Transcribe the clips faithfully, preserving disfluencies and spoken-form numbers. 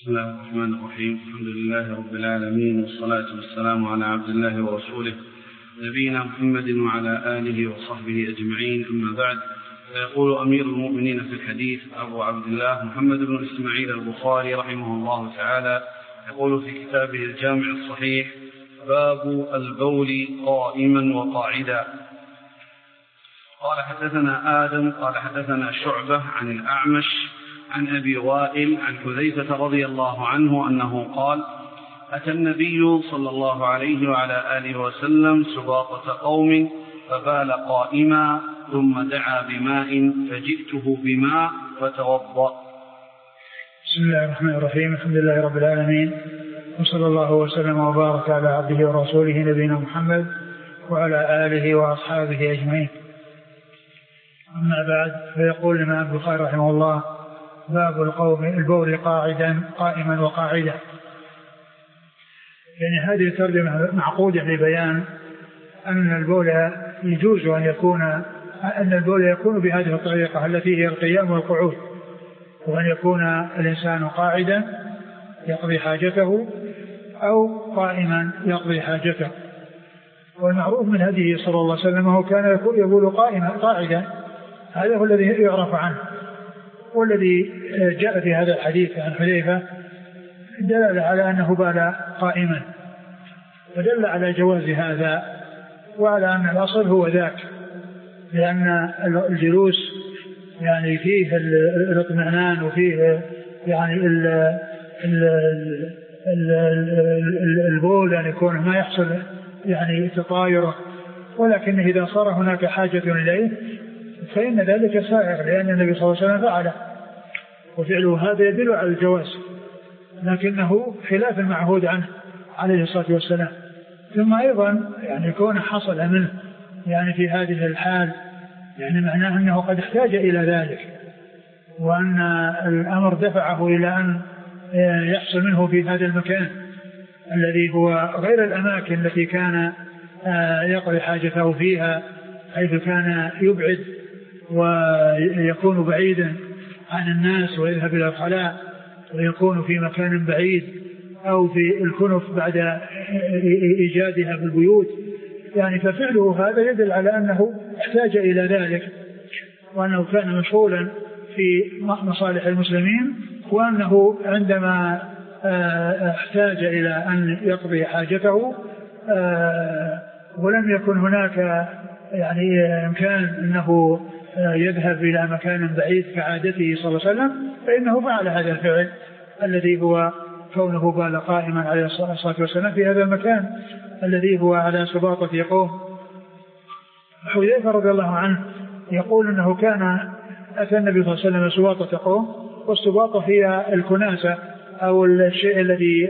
بسم الله الرحمن الرحيم. الحمد لله رب العالمين، والصلاة والسلام على عبد الله ورسوله نبينا محمد وعلى آله وصحبه أجمعين، أما بعد. فيقول أمير المؤمنين في الحديث أبو عبد الله محمد بن إسماعيل البخاري رحمه الله تعالى، يقول في كتابه الجامع الصحيح: باب البول قائما وقاعدا. قال حدثنا آدم قال حدثنا شعبة عن الأعمش عن أبي وائل عن حذيفة رضي الله عنه أنه قال: أتى النبي صلى الله عليه وعلى آله وسلم سباطة قوم فبال قائما، ثم دعا بماء فجئته بماء فتوضأ. بسم الله الرحمن الرحيم. الحمد لله رب العالمين، وصلى الله وسلم وبارك على عبده ورسوله نبينا محمد وعلى آله وأصحابه أجمعين. أما بعد، فيقول الإمام البخاري رحمه الله: باب القوم البول قاعدا قائما وقاعدا. يعني هذه الترجمة معقودة لبيان أن البول يجوز أن يكون أن البول يكون بهذه الطريقة التي هي القيام والقعود، وأن يكون الإنسان قاعدا يقضي حاجته أو قائما يقضي حاجته. والمعروف من هديه صلى الله عليه وسلم هو كان يقول قائما قاعدا، هذا هو الذي يعرف عنه، والذي جاء في هذا الحديث عن حذيفة دل على أنه بال قائما، ودل على جواز هذا وعلى أن الأصل هو ذاك، لأن الجلوس يعني فيه الاطمئنان وفيه يعني ال ال ال البول أن يكون ما يحصل يعني تطايره، ولكن إذا صار هناك حاجة إليه فإن ذلك سائغ، لأن النبي صلى الله عليه وسلم فعله، وفعله هذا يدل على الجواز، لكنه خلاف المعهود عنه عليه الصلاة والسلام. ثم أيضا يعني يكون حصل منه يعني في هذه الحال يعني معناه أنه قد احتاج إلى ذلك، وأن الأمر دفعه إلى أن يحصل منه في هذا المكان الذي هو غير الأماكن التي كان يقضي حاجته فيها، حيث كان يبعد ويكون بعيدا عن الناس ويذهب إلى الخلاء ويكون في مكان بعيد أو في الكنف بعد إيجادها بالبيوت. يعني ففعله هذا يدل على أنه احتاج إلى ذلك، وأنه كان مشغولا في مصالح المسلمين، وأنه عندما احتاج إلى أن يقضي حاجته ولم يكن هناك يعني إمكان أنه يذهب إلى مكان بعيد كعادته صلى الله عليه وسلم، فإنه فعل هذا الفعل الذي هو كونه بال قائما عليه الصلاة والسلام في هذا المكان الذي هو على سباطة قوم. حذيفة رضي الله عنه يقول أنه كان أتى النبي صلى الله عليه وسلم سباطة قوم، والسباطة هي الكناسة أو الشيء الذي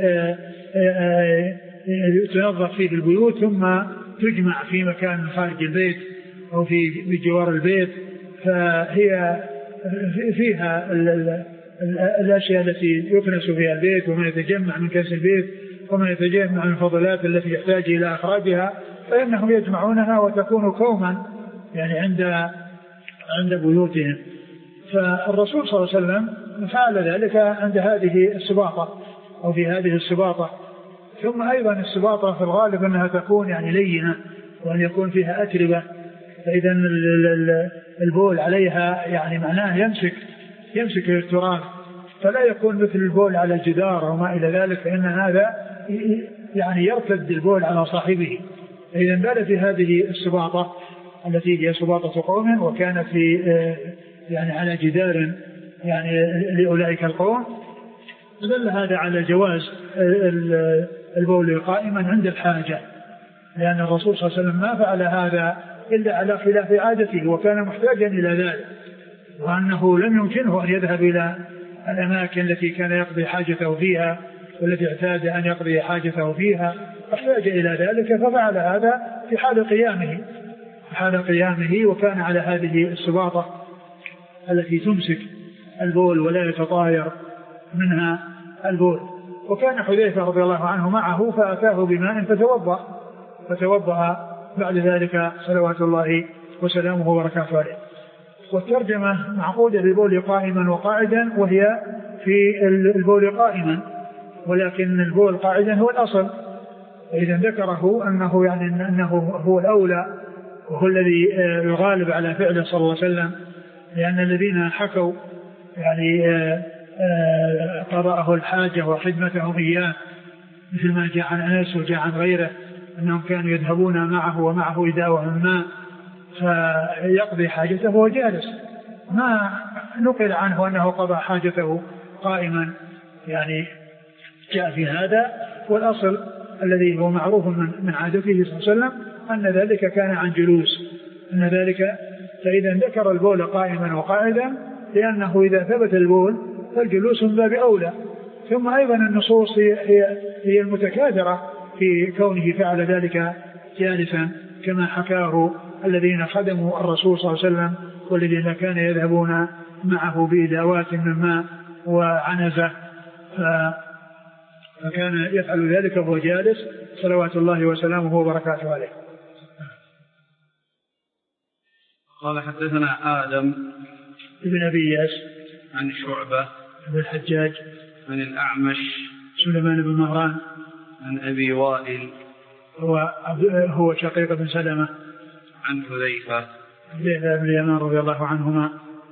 تنظف فيه البيوت ثم تجمع في مكان خارج البيت أو في بجوار البيت، فهي فيها الأشياء التي يكنس فيها البيت وما يتجمع من كنس البيت وما يتجمع من الفضلات التي يحتاج إلى أخراجها، فإنهم يجمعونها وتكون كوما يعني عند عند بيوتهم. فالرسول صلى الله عليه وسلم فعل ذلك عند هذه السباطة أو في هذه السباطة. ثم أيضا السباطة في الغالب أنها تكون يعني لينة وأن يكون فيها أتربة، فإذا البول عليها يعني معناه يمسك يمسك التراب، فلا يكون مثل البول على الجدار أو ما إلى ذلك، فإن هذا يعني يرتد البول على صاحبه. فإذا بال في هذه السباطة التي هي سباطة قوم وكانت في يعني على جدار يعني لأولئك القوم، دل هذا على جواز البول قائما عند الحاجة، لأن الرسول صلى الله عليه وسلم ما فعل هذا إلا على خلاف عادته وكان محتاجا إلى ذلك، وأنه لم يمكنه أن يذهب إلى الأماكن التي كان يقضي حاجته فيها والتي اعتاد أن يقضي حاجته فيها، فاحتاج إلى ذلك ففعل هذا في حال قيامه في حال قيامه وكان على هذه السباطة التي تمسك البول ولا يتطاير منها البول. وكان حذيفة رضي الله عنه معه فأتاه بماء فتوضأ فتوضأ بعد ذلك صلوات الله وسلامه وبركاته عليه. والترجمة معقودة ببول قائما وقاعدا، وهي في البول قائما، ولكن البول قاعدا هو الأصل. إذا ذكره أنه يعني أنه هو الأولى وهو الذي الغالب على فعله صلى الله عليه وسلم، لأن الذين حكوا يعني قضاءه الحاجة وخدمتهم إياه مثل ما جاء عن أنس وجاء عن غيره أنهم كانوا يذهبون معه ومعه إداوة ماء فيقضي حاجته وهو جالس، ما نقل عنه أنه قضى حاجته قائما. يعني جاء في هذا، والأصل الذي هو معروف من عادته صلى الله عليه وسلم أن ذلك كان عن جلوس، أن ذلك. فإذا ذكر البول قائما وقاعدا لأنه إذا ثبت البول فالجلوس من باب أولى. ثم أيضا النصوص هي, هي المتكاثرة في كونه فعل ذلك جالسا، كما حكاه الذين خدموا الرسول صلى الله عليه وسلم والذين كان يذهبون معه بإداوات من ماء وعنزة، فكان يفعل ذلك وهو جالس صلوات الله وسلامه وبركاته عليه. قال حدثنا آدم ابن أبي إياس عن شعبة بن الحجاج عن الأعمش سليمان بن مهران عن أبي وائل هو هو شقيق بن سلمة عن حذيفة حذيفة بن اليمان رضي الله عنهما.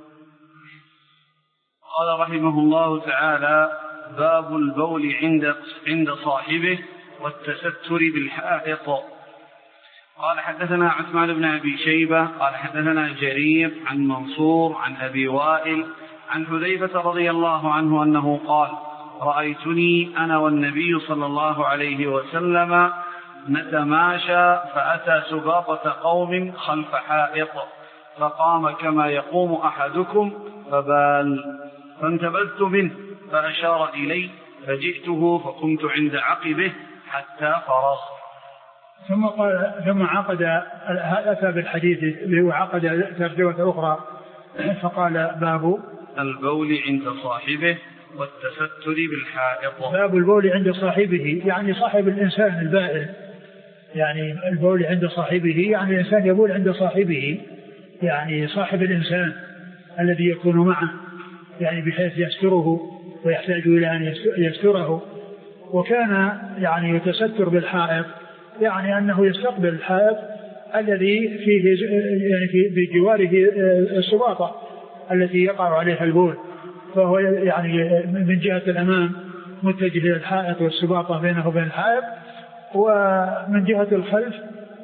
قال رحمه الله تعالى: باب البول عند عند صاحبه والتستر بالحائط. قال حدثنا عثمان بن أبي شيبة قال حدثنا جرير عن منصور عن أبي وائل عن حذيفة رضي الله عنه أنه قال: رأيتني أنا والنبي صلى الله عليه وسلم نتماشى فأتى سباطة قوم خلف حائط فقام كما يقوم أحدكم فبال، فانتبذت منه فأشار إلي فجئته فقمت عند عقبه حتى فرغ. ثم قال ثم عقد أتى بالحديث وعقد ترجمة أخرى فقال: باب البول عند صاحبه والتستر بالحائط. باب البول عند صاحبه يعني صاحب الإنسان البائل، يعني البول عند صاحبه يعني الإنسان يبول عند صاحبه، يعني صاحب الإنسان الذي يكون معه، يعني بحيث يستره ويحتاج إلى أن يستره. وكان يعني يتستر بالحائط يعني أنه يستقبل الحائط الذي فيه يعني في بجواره السباطة التي يقع عليها البول، فهو يعني من جهة الأمام متجه إلى الحائط والسباطة بينه وبين الحائط، ومن جهة الخلف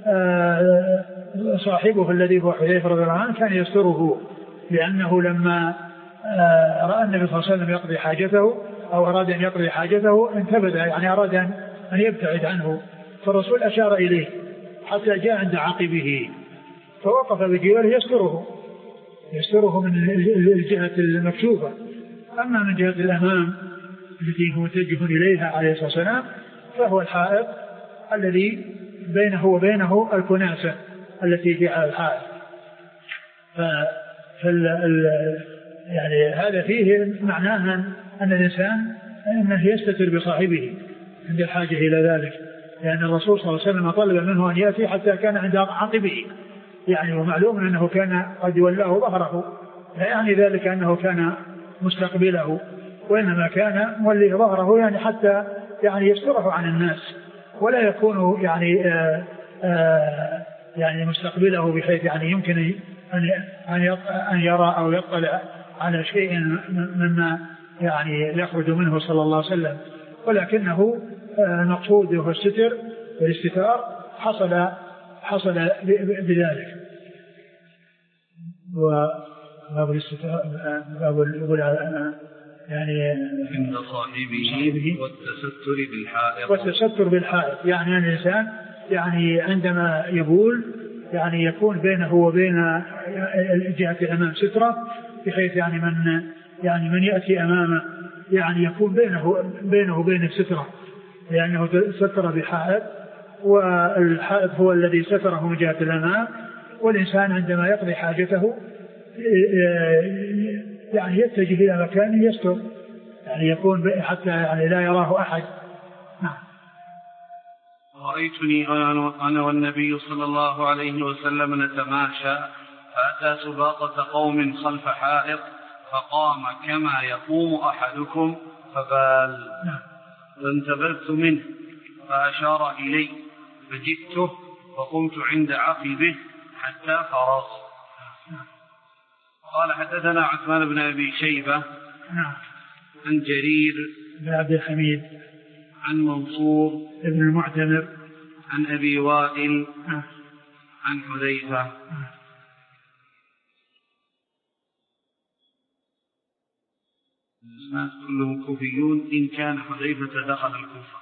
صاحبه الذي هو حذيفة رضي الله عنه كان يستره، لأنه لما رأى النبي صلى الله عليه وسلم يقضي حاجته أو أراد أن يقضي حاجته انتبذ، يعني أراد أن يبتعد عنه، فالرسول أشار إليه حتى جاء عند عقبه فوقف بجواره يستره يستره من الجهة المكشوفة. أما من جهة الأمام التي هو متجه إليها عليه الصلاة والسلام فهو الحائط الذي بينه وبينه الكناسة التي في على الحائط. فال يعني هذا فيه معناه أن الإنسان أنه يستتر بصاحبه عند الحاجة إلى ذلك، لأن الرسول صلى الله عليه وسلم طلب منه أن يأتي حتى كان عند عقبه، يعني ومعلوم أنه كان قد ولاه ظهره، لا يعني ذلك أنه كان مستقبله، وإنما كان موليه ظهره يعني حتى يعني يستره عن الناس، ولا يكون يعني آآ آآ يعني مستقبله بحيث يعني يمكن أن أن يرى أو يطلع على شيء مما يعني يخرج منه صلى الله عليه وسلم، ولكنه المقصود هو الستر والاستتار حصل حصل بذلك. وباب الاستتار باب يعني عند صاحبه والتستر بالحائط. والتستر بالحائط يعني أن الإنسان يعني عندما يبول يعني يكون بينه وبين جهة الأمام سترة، بحيث يعني من يعني من يأتي أمامه يعني يكون بينه بينه وبين السترة، لأنه ستر بحائط، والحائط هو الذي ستره من جهة الأمام، والإنسان عندما يقضي حاجته يعني يتجه إلى مكان يستر، يعني يكون حتى يعني لا يراه أحد. نعم. رأيتني أنا والنبي صلى الله عليه وسلم نتماشى فأتى سباطة قوم خلف حائط فقام كما يقوم أحدكم فبال، فانتبذت منه فأشار إلي فجئته وقمت عند عقبه حتى فرغ. قال حدثنا عثمان بن أبي شيبة عن جرير بن عبد الحميد عن منصور ابن المعتمر عن أبي وائل عن حذيفة. الناس كلهم كوفيون إن كان حذيفة دخل الكوفة.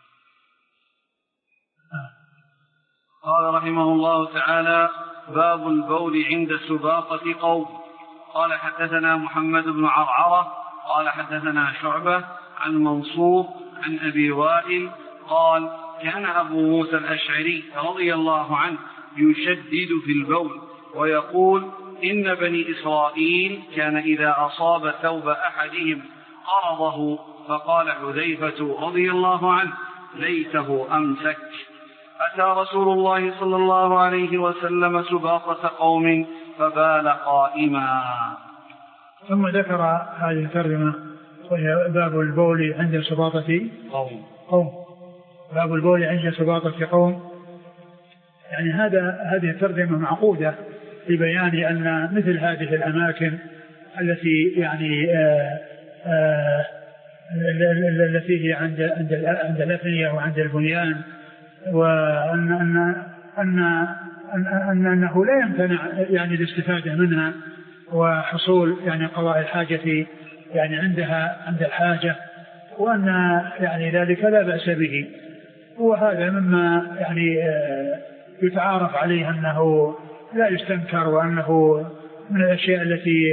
قال رحمه الله تعالى: باب البول عند سباقة قوم. قال حدثنا محمد بن عرعرة قال حدثنا شعبة عن منصور عن أبي وائل قال: كان أبو موسى الأشعري رضي الله عنه يشدد في البول ويقول: إن بني إسرائيل كان إذا أصاب ثوب أحدهم قرضه، فقال حذيفة رضي الله عنه: ليته أمسك. أتى رسول الله صلى الله عليه وسلم سباقة قوم فبال قائما. ثم ذكر هذه الترجمة وهي باب البول عند سباقة قوم. قوم باب البول عند سباقة قوم. يعني هذا هذه الترجمة معقودة لبيان أن مثل هذه الأماكن التي يعني آآ آآ التي هي عند عند عند الأفنية وعند البنيان، وأن أن أن أن أن أنه لا يمتنع يعني الاستفادة منها وحصول يعني قضاء الحاجة يعني عندها عند الحاجة، وأن يعني ذلك لا بأس به. وهذا مما يعني يتعارف عليه أنه لا يستنكر، وأنه من الأشياء التي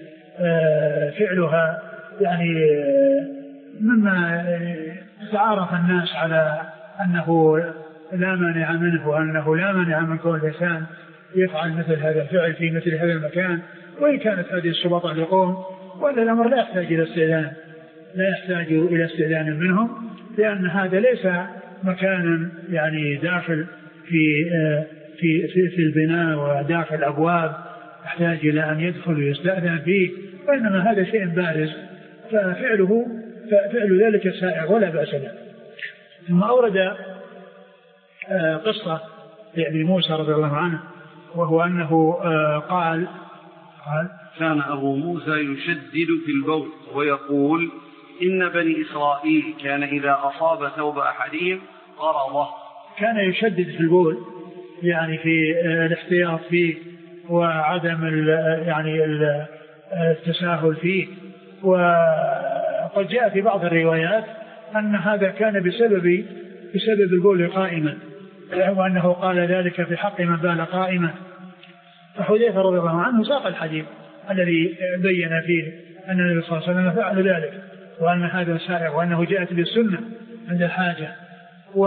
فعلها يعني مما يتعارف الناس على أنه لا مانع منه، وأنه لا مانع من كل الإنسان يفعل مثل هذا الفعل في مثل هذا المكان، وإن كانت هذه السباطة لقوم، وأن الأمر لا يحتاج إلى استئذان لا يحتاج إلى استئذان منهم، لأن هذا ليس مكانا يعني داخل في في في, في البناء وداخل الأبواب يحتاج إلى أن يدخل ويستأذن فيه، وإنما هذا شيء بارز، ففعله ففعل ذلك سائغ ولا بأس له. ثم أورد قصة لأبي موسى رضي الله عنه، وهو أنه قال قال كان أبو موسى يشدد في البول ويقول: إن بني إسرائيل كان إذا أصاب ثوب أحدهم قرضه. كان يشدد في البول يعني في الاحتياط فيه وعدم ال يعني التساهل فيه. وقد جاء في بعض الروايات أن هذا كان بسبب بسبب البول قائما، وأنه قال ذلك في حق من بال قائما. فحذيفة رضي الله عنه ساق الحديث الذي بين فيه أن النبي صلى الله عليه وسلم فعل ذلك، وأن هذا سائغ، وأنه جاءت بالسنة عند الحاجة. و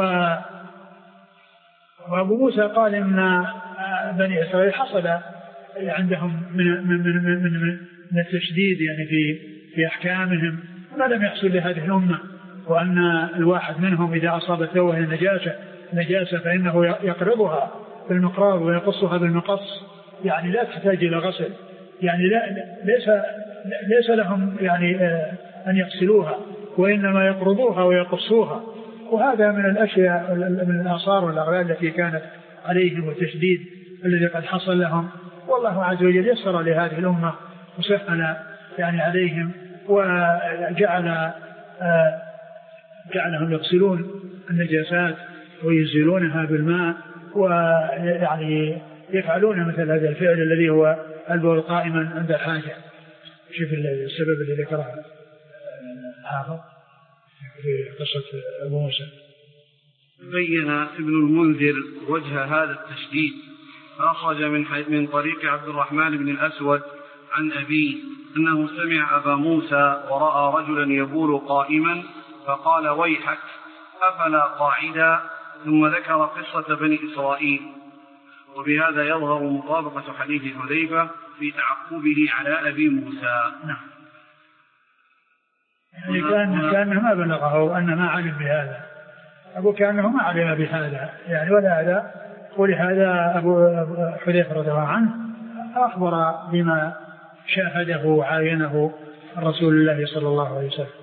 وأبو موسى قال إن بني إسرائيل حصل عندهم من من من من, من التشديد يعني في في أحكامهم ما لم يحصل لهذه الأمة، وأن الواحد منهم إذا أصاب ثوبه نجاسة نجاسة فإنه يقرضها بالمقراض ويقصها بالمقص، يعني لا تحتاج إلى غسل، يعني لا ليس ليس لهم يعني أن يغسلوها، وإنما يقرضوها ويقصوها. وهذا من الأشياء من الآثار والأغلال التي كانت عليهم والتشديد الذي قد حصل لهم، والله عز وجل يسر لهذه الأمة وسهل يعني عليهم، وجعل جعلهم يغسلون النجاسات ويزيلونها بالماء، ويعني يفعلون مثل هذا الفعل الذي هو البول قائما عند الحاجة. شوف السبب الذي ذكره الحافظ في قصة أبو موسى. بين ابن المنذر وجه هذا التشديد، فأخرج من من طريق عبد الرحمن بن الأسود عن أبيه أنه سمع أبا موسى ورأى رجلا يبول قائما فقال: ويحك أفلا قاعدا، ثم ذكر قصة بني إسرائيل. وبهذا يظهر مطابقة حديث حذيفة في تعقبه على أبي موسى. نعم. يعني كان كأنه ما بلغه أن ما علم بهذا، أبو كأنه ما علم بهذا يعني، ولا هذا. ولهذا أبو حذيفة رضي الله عنه أخبر بما شاهده وعاينه رسول الله صلى الله عليه وسلم.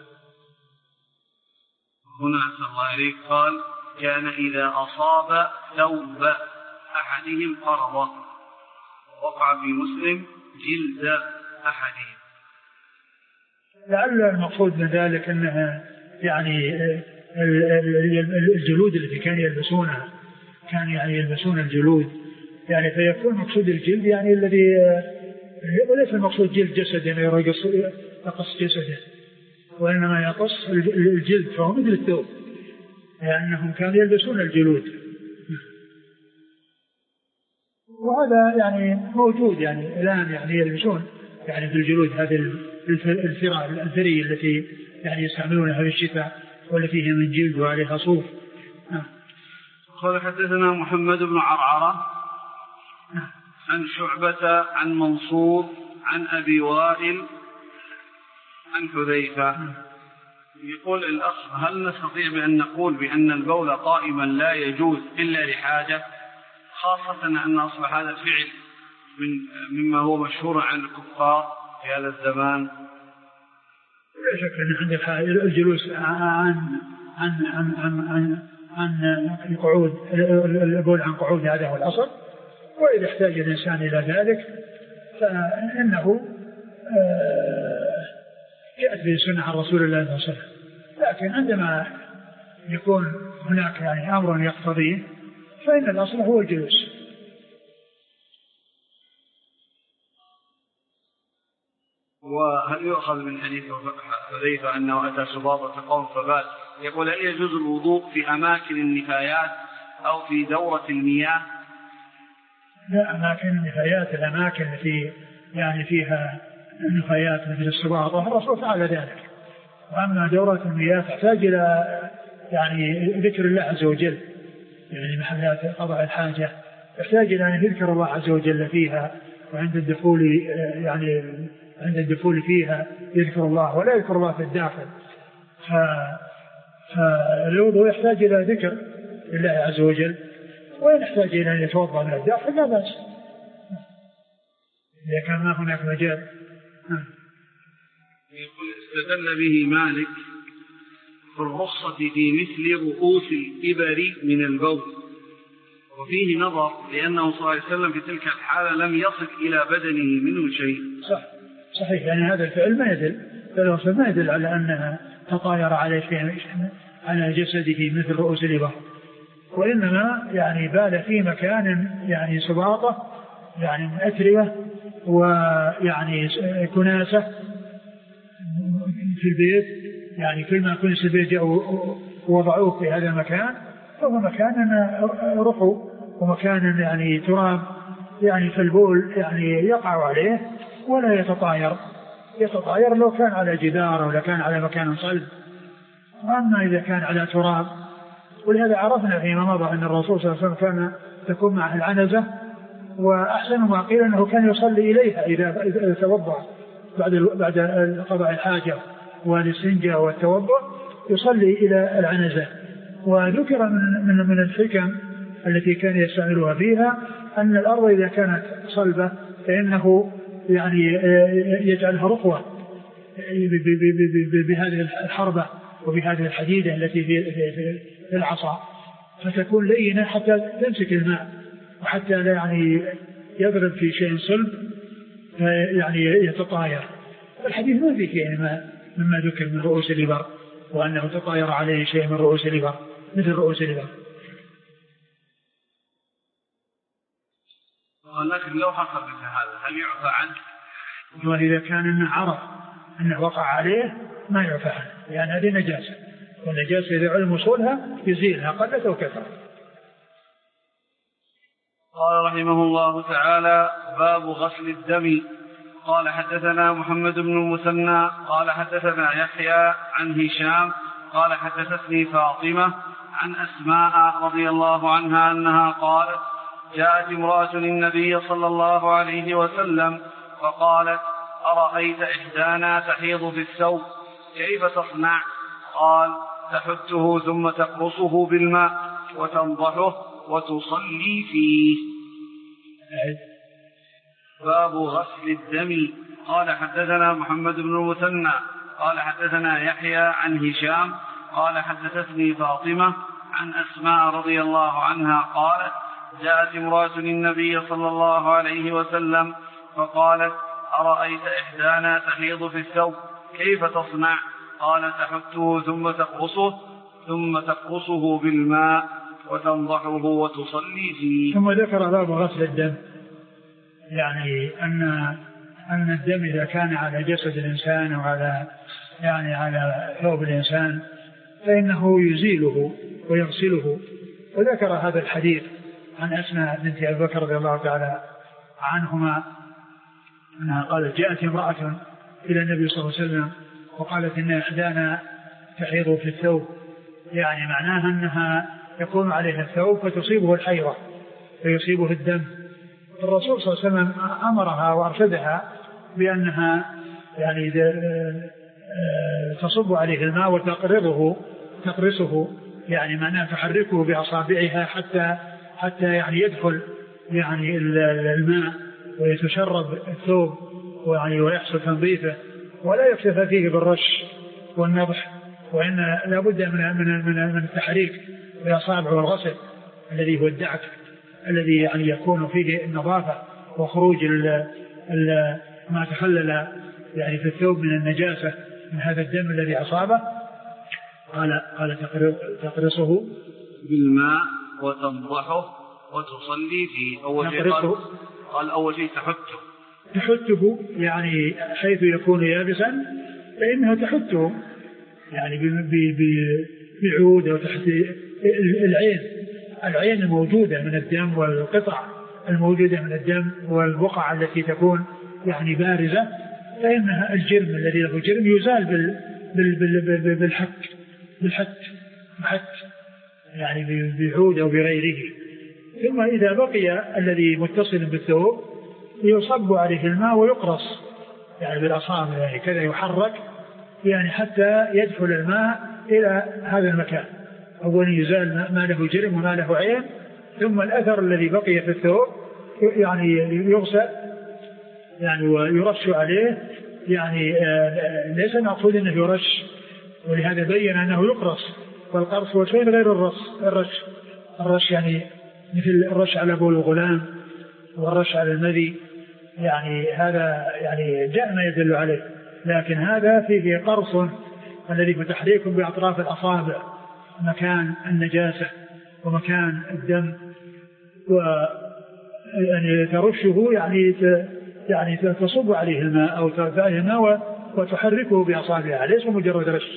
هنا أحسن الله إليك قال كان إذا أصاب ثوب أحدهم قرضه، وقع في مسلم جلد أحدهم. لعل المقصود من ذلك أنها يعني الجلود التي كانوا يلبسونها، كان يعني يلبسون الجلود، يعني فيكون مقصود الجلد يعني الذي وليس المقصود جلد جسد يعني يقص جسده، وإنما يقص الجلد، فهو مثل الثوب، لأنهم يعني كانوا يلبسون الجلود. وهذا يعني موجود يعني الآن، يعني يلبسون يعني في الجلود هذه الفرع الثري التي يعني يستعملونها في الشتاء، والتي هي من جلد وعليها صوف. قال حدثنا محمد بن عرعرة عن شعبة عن منصور عن أبي وائل عن حذيفة. يقول الأخ هل نستطيع بأن نقول بأن البول قائما لا يجوز إلا لحاجة، خاصة أن أصبح هذا الفعل من مما هو مشهور عن الكفار في هذا الزمان؟ لا شك أن عند الجلوس عن عن عن عن عن, عن القعود، البول عن قعود هذا هو الأصل، وإذا احتاج الإنسان إلى ذلك فإنه جاءت به سنة عن رسول الله صلى الله عليه وسلم. لكن عندما يكون هناك يعني أمر يقتضيه فإن الأصل هو الجلوس. وهل يؤخذ من حديث حذيفة أنه أتى سباطة قوم فبات؟ يقول هل يجوز الوضوء في أماكن النفايات أو في دورة المياه؟ لا، أماكن النفايات الأماكن التي يعني فيها النفايات مثل السباطة الرسول فعل ذلك. وأما دورة المياه تحتاج إلى يعني ذكر الله عز وجل، يعني محلات قضاء الحاجة تحتاج إلى أن يذكر الله عز وجل فيها، وعند الدخول يعني عند الدخول فيها يذكر الله ولا يذكر الله في الداخل. فالوضوء يحتاج إلى ذكر الله عز وجل، وإن يحتاج إلى أن يتوضأ من الداخل لا بأس إذا كان ما هناك مجال. يقول استدل به مالك في الرخصة في مثل رؤوس الإبر من البول، وفيه نظر لأنه صلى الله عليه وسلم في تلك الحالة لم يصل إلى بدنه منه شيء. صح صحيح، يعني هذا الفعل ما يدل فالوصف ما يدل على أنها تطاير عليه شيء على جسده مثل رؤوس الإبر، وإنما يعني بال في مكان يعني سباطة يعني مأتربة ويعني كناسة في البيت، يعني كل ما كنس البيت وضعوه في هذا المكان فهو مكان رفو ومكان يعني تراب، يعني فالبول يعني يقع عليه ولا يتطاير يتطاير لو كان على جدار ولا كان على مكان صلب. أما إذا كان على تراب، ولهذا عرفنا فيما مضى أن الرسول صلى الله عليه وسلم كان تكون معه العنزة، وأحسن ما قيل أنه كان يصلي إليها إذا توضأ بعد بعد قضاء الحاجة والاستنجاء والتوضأ يصلي إلى العنزة. وذكر من من من الحكم التي كان يستعملها فيها أن الأرض إذا كانت صلبة فإنه يعني يجعلها رخوة بهذه الحربة وبهذه الحديدة التي في العصا، فتكون لينة حتى تمسك الماء وحتى لا يعني يضرب في شيء صلب يعني يتطاير. الحديث ما فيه شيء مما ذكر من رؤوس الإبر وأنه تطاير عليه شيء من رؤوس الإبر مثل رؤوس الإبر. ولكن لو حصل مثل هذا هل يعفى عنه؟ وإذا كان إنه عرف أنه وقع عليه ما يعفى عنه، لأن يعني هذه نجاسة، والنجاسة إذا علم وصولها يزيلها قلت أو كثرت. قال رحمه الله تعالى باب غسل الدم. قال حدثنا محمد بن المثنى قال حدثنا يحيى عن هشام قال حدثتني فاطمة عن أسماء رضي الله عنها أنها قالت جاءت امرأة النبي صلى الله عليه وسلم فقالت أرأيت إحدانا تحيض في الثوب كيف تصنع؟ قال تحته ثم تقرصه بالماء وتنضحه وتصلي فيه. باب غسل الدم. قال حدثنا محمد بن المثنى قال حدثنا يحيى عن هشام قال حدثتني فاطمة عن أسماء رضي الله عنها قالت جاءت امرأة للنبي صلى الله عليه وسلم فقالت أرأيت إحدانا تحيض في الثوب كيف تصنع؟ قال تحته ثم تقرصه ثم تقرصه بالماء وتنضحه وتصلي فيه. ثم ذكر باب غسل الدم، يعني أن أن الدم إذا كان على جسد الإنسان وعلى يعني على ثوب الإنسان فإنه يزيله ويغسله. وذكر هذا الحديث عن أسماء بنت أبي بكر رضي الله تعالى عنهما أنها قالت جاءت امرأة إلى النبي صلى الله عليه وسلم وقالت إن إحدانا تحيض في الثوب، يعني معناها أنها يكون عليها الثوب فتصيبه الحيضة فيصيبه الدم. الرسول صلى الله عليه وسلم أمرها وأرشدها بأنها يعني تصب عليه الماء وتقرضه تقرصه، يعني معناه تحركه بأصابعها حتى حتى يعني يدخل يعني الماء ويتشرب الثوب ويعني ويحصل تنظيفه، ولا يكتفى فيه بالرش والنضح، وإن لا بد من من من من التحريك بالأصابع والغسل الذي هو الدعك الذي يعني يكون فيه النظافة وخروج ال ال ما تخلل يعني في الثوب من النجاسة من هذا الدم الذي أصابه. قال قال تقرصه بالماء وتنضحه وتصلي فيه. أول شيء قال, قال أول شيء تحته تحته يعني حيث يكون يابسا فإنها تحته يعني بعود أو تحت العين العين الموجودة من الدم والقطع الموجودة من الدم والبقع التي تكون يعني بارزة، فإنها الجرم الذي له جرم يزال بال بال بالحك بالحت حت يعني بعود أو بغيره. ثم إذا بقي الذي متصل بالثوب يصب عليه الماء ويقرص يعني بالأصابع يعني كذا يحرك يعني حتى يدخل الماء إلى هذا المكان. أولا يزال ما له جرم وما له عين، ثم الأثر الذي بقي في الثوب يعني يغسل يعني ويرش عليه، يعني ليس المقصود أنه يرش، ولهذا بين أنه يقرص، والقرص هو شيء غير الرش الرش الرش يعني مثل الرش على بول الغلام والرش على المذي، يعني هذا يعني جاء ما يدل عليه، لكن هذا فيه قرص الذي بتحريك بأطراف الأصابع مكان النجاسة ومكان الدم، ويعني ترشه يعني يعني تصب عليه الماء أو ترفع عليه الماء وتحركه بأصابعها، ليس مجرد رش.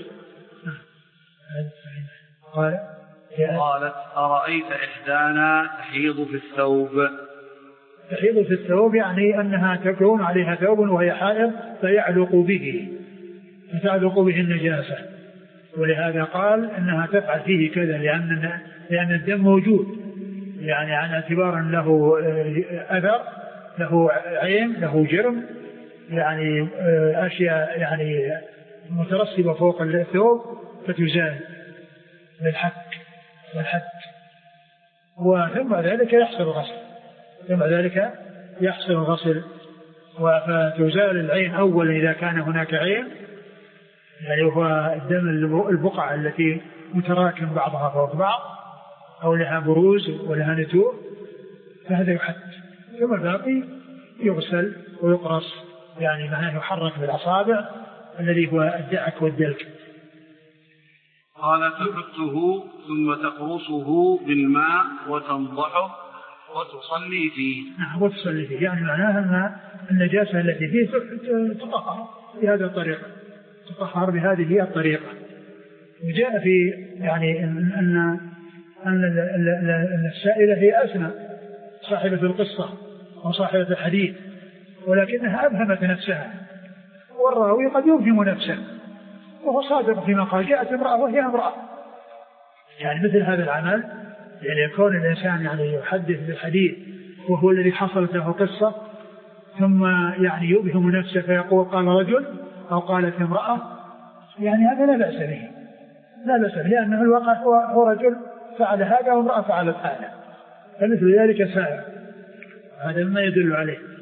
قال قالت أرأيت إحدانا تحيض في الثوب. تحيض في الثوب يعني أنها تكون عليها ثوب وهي حائض فيعلق به فتعلق به النجاسة، ولهذا قال أنها تفعل فيه كذا لأن لأن الدم موجود، يعني على اعتبار له أثر له عين له جرم، يعني أشياء يعني مترسبة فوق الثوب فتزال بالحك والحد، وثم ذلك يحصل الغسل ثم ذلك يحصل الغسل فتزال العين أولا إذا كان هناك عين، يعني هو الدم البقع التي متراكم بعضها فوق بعض أو لها بروز ولها نتوء فهذا يحد، ثم الباقي يغسل ويقرص، يعني معناه يحرك بالأصابع الذي هو الدعك والدلك. قال تحته ثم تقرصه بالماء وتنضحه وتصلي فيه. نعم وتصلي فيه، يعني معناها أن النجاسة التي فيه تطهر بهذه الطريقة تطهر بهذه الطريقة. وجاء في يعني أن أن السائلة هي أسماء صاحبة القصة وصاحبة الحديث، ولكنها أبهمت نفسها، والراوي قد يبهم نفسه وهو صادق فيما قال جاءت امرأة وهي امرأة، يعني مثل هذا العمل يعني يكون الإنسان يعني يحدث بالحديث وهو الذي حصلت له قصة ثم يعني يبهم نفسه فيقول قال رجل أو قالت امرأة، يعني هذا لا بأس به لا بأس به لأنه الواقع هو رجل فعل هذا وامرأة فعلت هذا، فمثل ذلك سائر، هذا ما يدل عليه.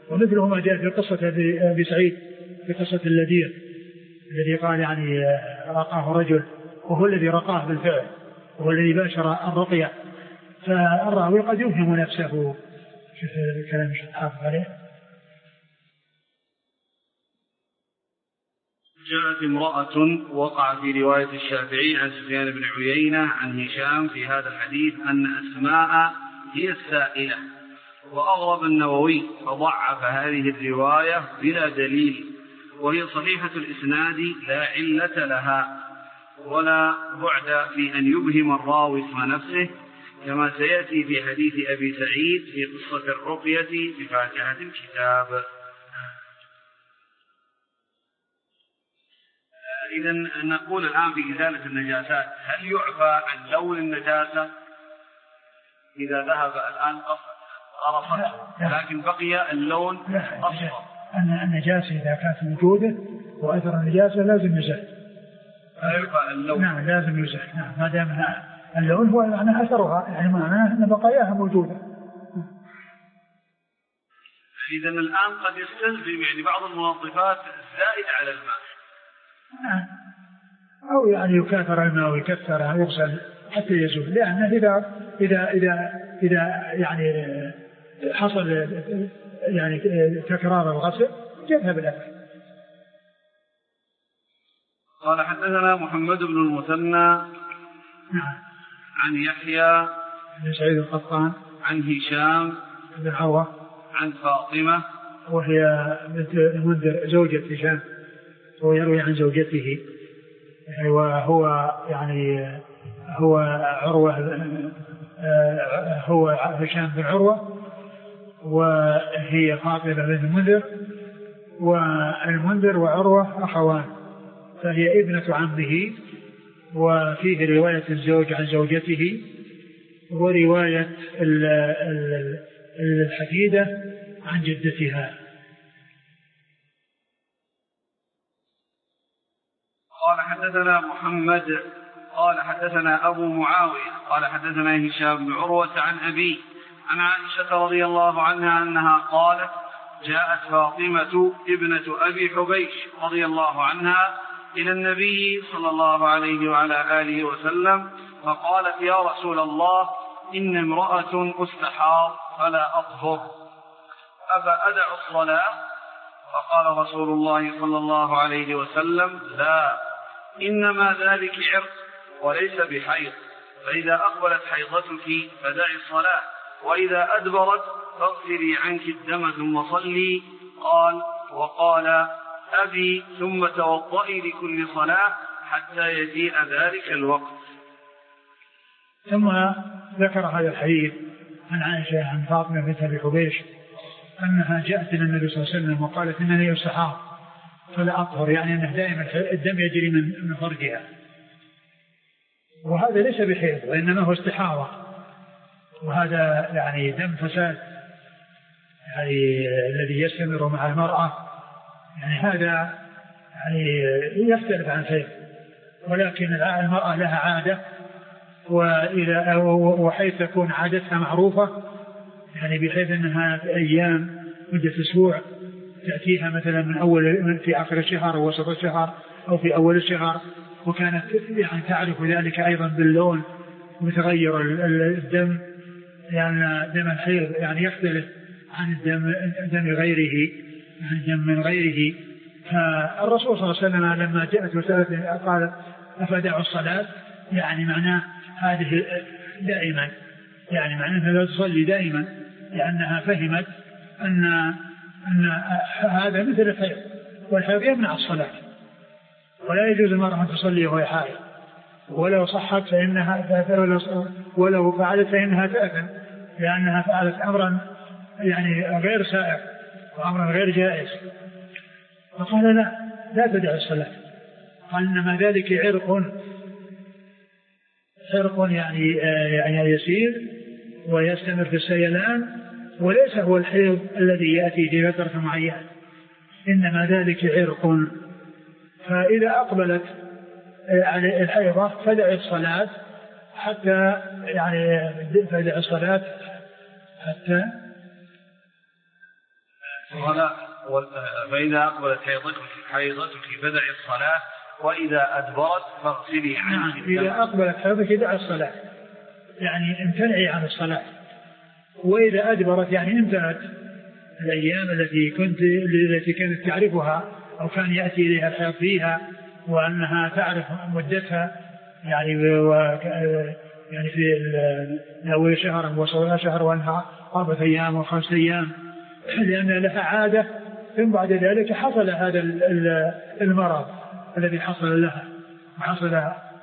ومثله ما جاء في قصة أبي سعيد في قصة اللدير الذي قال يعني رقاه رجل وهو الذي رقاه بالفعل وهو الذي باشر الرقية. فالراوي قد يوهم نفسه. شوف الكلام مش حافظ عليه. جاءت امرأة وقع في رواية الشافعي عن سفيان بن عيينة عن هشام في هذا الحديث أن أسماء هي السائلة، وأغرب النووي فضعف هذه الرواية بلا دليل، وهي صحيحة الإسناد لا علة لها ولا بعد في أن يبهم الراوي اسم نفسه، كما سيأتي في حديث أبي سعيد في قصة الرقية بفاكهة الكتاب. إذا نقول الآن في إزالة النجاسات، هل يعفى عن لون النجاسة إذا ذهب الآن غرفته لكن بقي اللون أصفر؟ أن النجاسة إذا كانت موجودة وأثر النجاسة لازم يزال. لا يعفى اللون. نعم لازم يزال. نعم ما دام اللون هو معناه أثرها، يعني معناه أن بقاياها موجودة. إذا الآن قد يستلزم يعني بعض المنظفات الزائد على الماء. نعم. أو يعني يكاثر الماء ويكثر يغسل حتى يزول، لأنه إذا إذا إذا إذا يعني حصل يعني تكرار الغسل يذهب الأثر. قال حدثنا محمد بن المثنى نعم عن يحيى بن سعيد القطان عن هشام بن عروة عن فاطمة وهي بنت المنذر زوجة هشام، ويروي عن زوجته وهو يعني هو عروة هو هشام بن عروة وهي فاطمة بن المنذر، والمنذر وعروة أخوان، فهي ابنة عمه، وفيه رواية الزوج عن زوجته ورواية الحفيدة عن جدتها. قال حدثنا محمد قال حدثنا أبو معاوية قال حدثنا هشام بن عروة عن أبي عن عائشة رضي الله عنها أنها قالت: جاءت فاطمة ابنة أبي حبيش رضي الله عنها إلى النبي صلى الله عليه وعلى آله وسلم فقالت: يا رسول الله، إن امرأة أستحاض فلا أطهر، أفأدع الصلاة؟ فقال رسول الله صلى الله عليه وسلم: لا، إنما ذلك عرق وليس بحيض، فإذا أقبلت حيضتك فدعي الصلاة، وإذا أدبرت فاغسلي عنك الدم ثم صلي. قال وقال أبي: ثم توضئي لكل صلاة حتى يجيء ذلك الوقت. ثم ذكر هذا الحديث عن عائشة عن فاطمة بنت أبي حبيش أنها جاءت إلى النبي صلى الله عليه وسلم وقالت: إنني أستحاض فلا أطهر، يعني أنه دائما الدم يجري من فرجها، وهذا ليس بحيض وإنما هو استحاضة، وهذا يعني دم فساد يعني الذي يستمر مع المرأة، يعني هذا يعني يختلف عن الحيض، ولكن المرأة لها عادة، وإذا وحيث تكون عادتها معروفة، يعني بحيث أنها في أيام مدة أسبوع تأتيها مثلا من أول في آخر الشهر أو وسط الشهر أو في أول الشهر، وكانت يعني تعرف ذلك أيضا باللون وتغير الدم، لأن يعني دم الحيض يعني يختلف عن الدم دم غيره عن الدم من غيره. فالرسول صلى الله عليه وسلم لما جاءت وسألت قال: أفدعوا الصلاة؟ يعني معناه هذه دائما، يعني معناه أنها لا تصلي دائما، لأنها فهمت أن أن هذا مثل الحيض، والحيض يمنع الصلاة، ولا يجوز المرأة أن تصلي وهي حائض، ولو صحت فإنها ولو فعلت فإنها تأثم، لأنها فعلت أمرا يعني غير سائغ وأمرا غير جائز. فقال: لا لا تدع الصلاة. قال: إنما ذلك عرق عرق يعني يعني يسير ويستمر في السيلان، وليس هو الحيض الذي يأتي في فترة معينة، إنما ذلك عرق. فإذا أقبلت على الحيضة فدع الصلاة حتى يعني فدع الصلاة حتى قال فإذا أقبلت حيضتك بدع الصلاة وإذا أدبرت فاغسلي عنك. نعم إذا أقبلت حيضتك دع الصلاة يعني امتنعي عن الصلاة، وإذا أدبرت يعني امتنعت الأيام التي كنت التي كانت تعرفها أو كان يأتي إليها الحيض فيها وأنها تعرف مدتها يعني و يعني في لو شهرا وصلها شهر وأنها أربعة أيام وخمسة أيام لأن لها عادة، ثم بعد ذلك حصل هذا المرض الذي حصل لها وحصل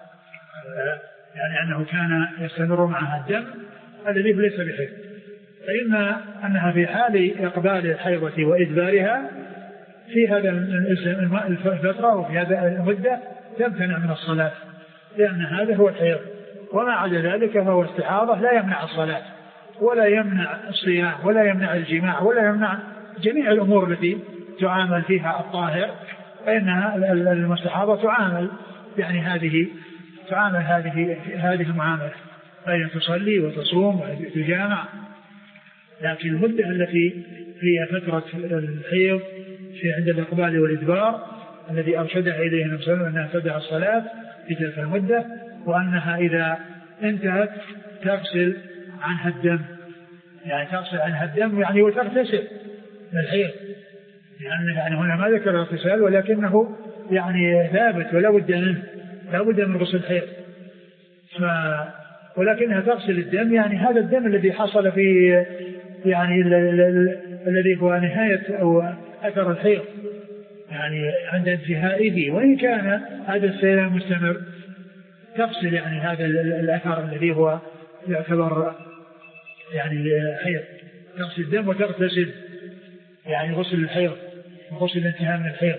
يعني أنه كان يستمر معها الدم الذي ليس بحيض، فإن أنها في حال إقبال الحيضة وإدبارها في هذا الفترة وفي هذا المدة تمتنع من الصلاة لأن هذا هو الحيض، وما عدا ذلك فهو استحاضة لا يمنع الصلاة ولا يمنع الصيام ولا يمنع الجماع ولا يمنع جميع الأمور التي تعامل فيها الطاهر، فإنها المستحاضة تعامل يعني هذه تعامل هذه هذه المعاملة، فهي تصلي وتصوم وتجامع، لكن المدة التي هي فترة الحيض في عند الإقبال والإدبار الذي أرشدها إليه النبي صلى الله عليه وسلم أنها تدع الصلاة في تلك المدة، وأنها إذا انتهت تغسل عنها الدم يعني تغسل عنها الدم يعني وتغتسل من الحيض، لأن يعني هنا ما ذكر الاغتسال ولكنه يعني ثابت ولا بد منه لا بد من غسل الحيض، ف ولكنها تغسل الدم يعني هذا الدم الذي حصل في يعني الذي هو نهاية أو أثر الحيض يعني عند انتهائه، وإن كان هذا السيلان مستمر تغسل يعني هذا الأثر الذي هو يعتبر يعني حيض، تغسل الدم وتغتسل يعني غسل الحيض غسل الانتهاء من الحيض.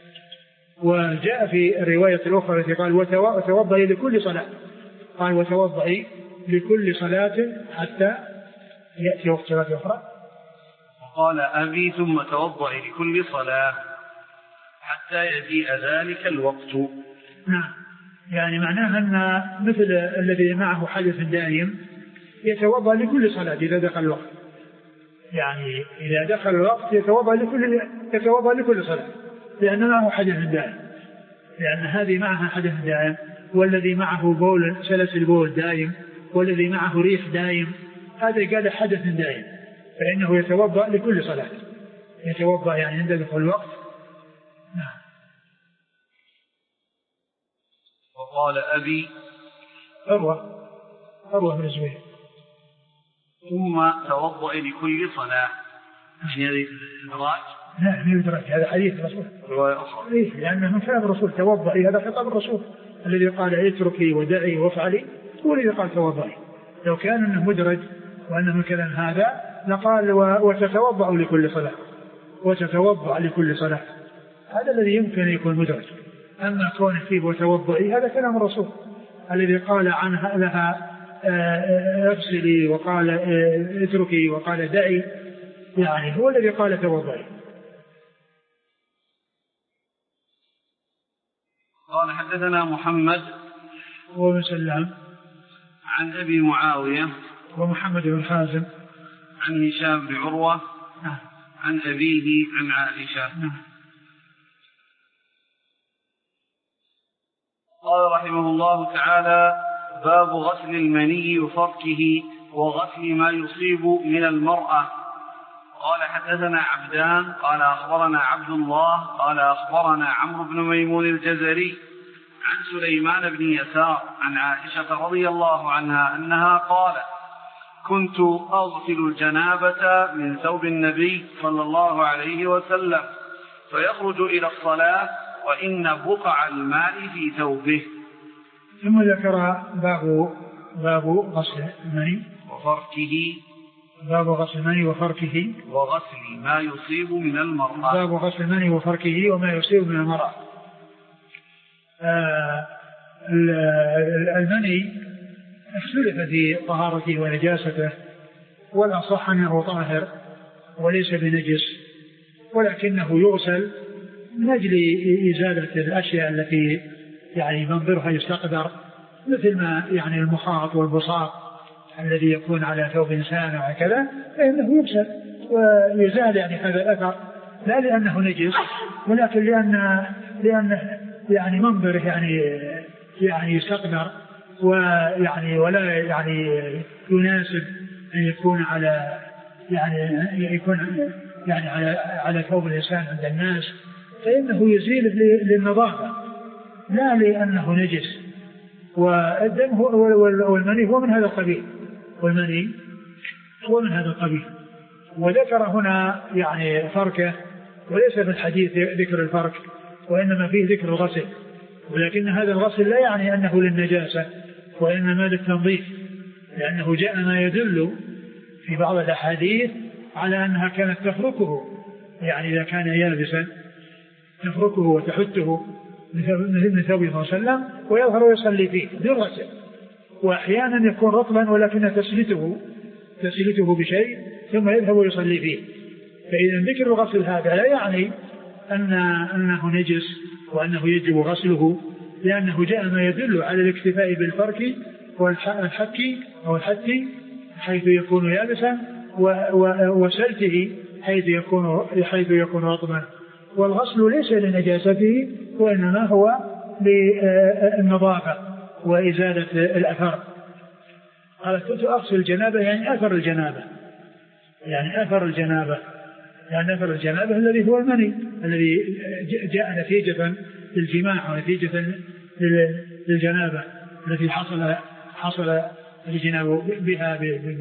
وجاء في الرواية الأخرى التي قال وتوضئي لكل صلاة، قال وتوضئي لكل صلاة حتى يأتي وقت صلاة أخرى. وقال أبي ثم توضئي لكل صلاة حتى يجيء ذلك الوقت. نعم يعني معناها أن مثل الذي معه حدث دائم يتوضأ لكل صلاة إذا دخل الوقت، يعني إذا دخل الوقت يتوضأ لكل يتوضأ لكل صلاة لأن معه حدث دائم، لأن هذه معها حدث دائم، والذي معه بول سلسل بول دائم، والذي معه ريح دائم، هذا قال حدث دائم فإنه يتوضأ لكل صلاة، يتوضأ يعني عند دخول الوقت. نعم. وقال أبي أروى أروى من الزبير ثم توضئ لكل صلاة هذه الإدراج؟ لا من الإدراج، هذا حديث الرسول رواية أخرى إيه؟ لأنه من كلام الرسول توضئي، هذا خطاب الرسول الذي قال اتركي ودعي وافعلي، هو الذي قال توضئي، لو كان انه مدرج وانه من كلام هذا لقال وتتوضأ لكل صلاة وتتوضأ لكل صلاة، هذا الذي يمكن أن يكون مدرج. أما كونه فيه وتوضئي هذا كلام الرسول الذي قال عنها لها اغسلي وقال اتركي وقال دعي، يعني هو الذي قال توضئي. قال حدثنا محمد وابن سلام عن أبي معاوية ومحمد بن خازم عن هشام بن عروة نعم. عن أبيه عن عائشة نعم. قال رحمه الله تعالى باب غسل المني وفركه وغسل ما يصيب من المرأة. قال حدثنا عبدان قال أخبرنا عبد الله قال أخبرنا عمرو بن ميمون الجزري عن سليمان بن يسار عن عائشة رضي الله عنها أنها قالت كنت أغسل الجنابة من ثوب النبي صلى الله عليه وسلم فيخرج إلى الصلاة وإن بقع الماء في ثوبه. ثم ذكر باب باب غسل المني وفركه باب غسل المني وفركه وغسل ما يصيب من المرأة. باب غسل المني وفركه وما يصيب من المرأة. آه المني اختلف في طهارته ونجاسته، والأصح أنه طاهر وليس بنجس، ولكنه يغسل من أجل إزالة الأشياء التي يعني منظرها يستقدر، مثل ما يعني المخاط والبصاق الذي يكون على ثوب إنسان وهكذا، فإنه يغسل ويزال يعني هذا الأثر، لا لأنه نجس ولكن لأن لأن يعني منظره يعني يعني يستقدر ويعني ولا يعني يناسب أن يكون على يعني يكون يعني على على ثوب الإنسان عند الناس، فإنه يزيل للنظافة لا لأنه نجس. والدم والمني هو من هذا القبيل، والمني هو من هذا القبيل. وذكر هنا يعني فركه، وليس في الحديث ذكر الفرك وإنما فيه ذكر الغسل، ولكن هذا الغسل لا يعني أنه للنجاسة وإنما للتنظيف، لأنه جاء ما يدل في بعض الأحاديث على أنها كانت تفركه، يعني إذا كان يابسا تفركه وتحته من ثوبه صلى الله عليه وسلم ويظهر ويصلي فيه بالغسل، وأحيانا يكون رطبا ولكن تسلته تسلته بشيء ثم يذهب ويصلي فيه. فإذا ذكر الغسل هذا لا يعني أن أنه نجس وأنه يجب غسله، لأنه جاء ما يدل على الاكتفاء بالفرك والحك أو الحك حيث يكون يابسا وسلته حيث يكون حيث يكون رطبا. والغسل ليس لنجاسته وإنما هو للنظافة وإزالة الأثر. قال كنت أغسل الجنابة يعني أثر الجنابة، يعني أثر الجنابة يعني أثر الجنابة الذي هو المني الذي جاء نتيجة للجماع ونتيجة للجنابة التي حصل حصل الجناب بها.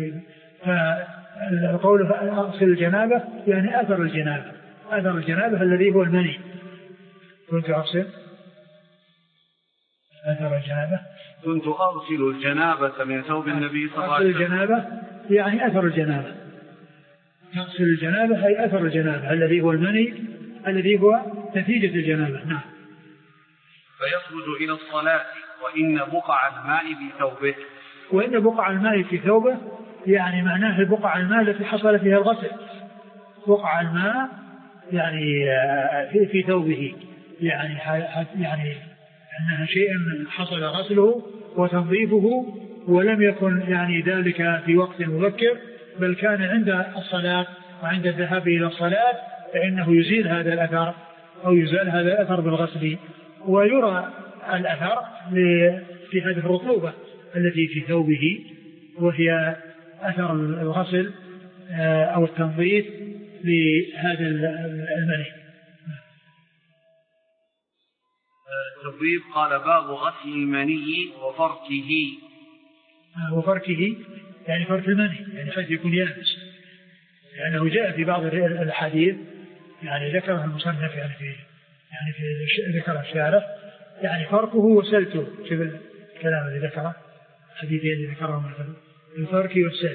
فالقول أغسل الجنابة يعني أثر الجنابة، أثر الجنابة الذي هو المني. كنت أغسل أثر الجنابة كنت أغسل الجنابة من ثوب النبي صلى الله عليه وسلم. أغسل الجنابة يعني أثر الجنابة، أغسل الجنابة أي أثر الجنابة الذي هو المني الذي هو نتيجة الجنابة. نعم. فيخرج إلى الصلاة وإن بقع الماء في ثوبه. وإن بقع الماء في ثوبه يعني معناه بقع الماء التي حصل فيها الغسل، بقع الماء يعني في, في ثوبه يعني يعني أنها شيء حصل غسله وتنظيفه ولم يكن يعني ذلك في وقت مبكر، بل كان عند الصلاة وعند الذهاب إلى الصلاة، فإنه يزيل هذا الأثر أو يزال هذا الأثر بالغسل. ويرى الأثر في هذه الرطوبة التي في ثوبه وهي أثر الغسل أو التنظيف لهذا المني. التبويب قال باب غسل المني وفركه. وفركه يعني فرك المني يعني حيث يكون يابس، لأنه جاء في بعض الحديث يعني ذكرها المصنف يعني في يعني في ذكر الشارح يعني فركه وسلته، شوف الكلام الذي ذكره الحديثين اللي ذكرهم مثلا الفرك والسلت.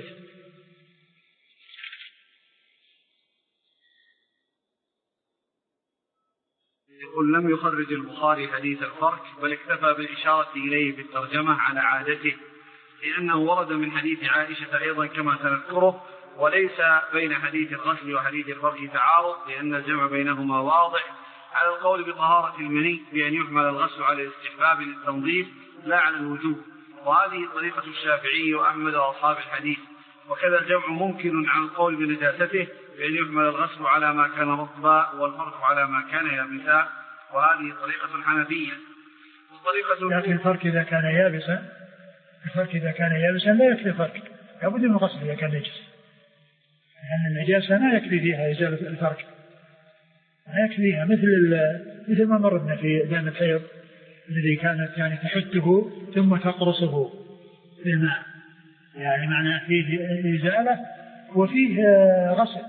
يقول لم يخرج البخاري حديث الفرك بل اكتفى بالإشارة إليه في الترجمة على عادته، لأنه ورد من حديث عائشة أيضا كما سنذكره، وليس بين حديث الغسل وحديث الفرك تعارض، لأن الجمع بينهما واضح على القول بطهارة المني بأن يحمل الغسل على الاستحباب للتنظيف لا على الوجوب، وهذه طريقة الشافعي وأحمد وأصحاب الحديث. وكذا الجمع ممكن على القول بنجاسته بأن يحمل الغسل على ما كان رطبا والفرك على ما كان يابسا، وهذه طريقة الحنفية. لكن الفرك إذا كان يابسا الفرك إذا كان يابسا لا يكفي الفرك، لابد من الغسل إذا كان نجس، لأن النجاسة ما يكفي فيها إزالة الفرك، ما يكفيها مثل مثل ما مرضنا في دم الحيض الذي كانت يعني تحته ثم تقرصه في الماء، يعني معناه فيه إزالة وفيه غسل.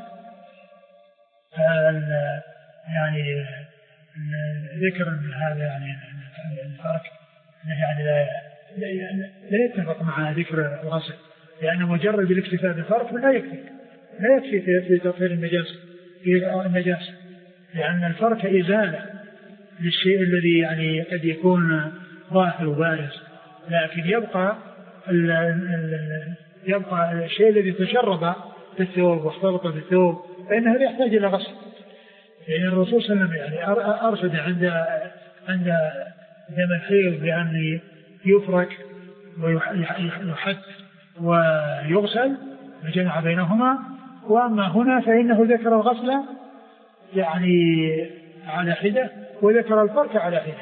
يعني ذكر من هذا يعني الفرق يعني لا لا يتفق مع ذكر الغسل، لأن مجرد الاكتفاء بالفرق لا يكفي لا يكفي في, في تطهير النجاسة في النجاسة، لأن الفرق إزالة للشيء الذي يعني قد يكون ظاهر وبارز، لكن يبقى ال ال يبقى الشيء الذي تشرب في الثوب واختلط في الثوب فإنه لا يحتاج إلى غسل. يعني الرسول صلى الله عليه وسلم يعني أرشد عند عند دم الحيض بأن يفرك ويحد ويغسل وجمع بينهما، وأما هنا فإنه ذكر الغسل يعني على حدة وذكر الفرك على حدة.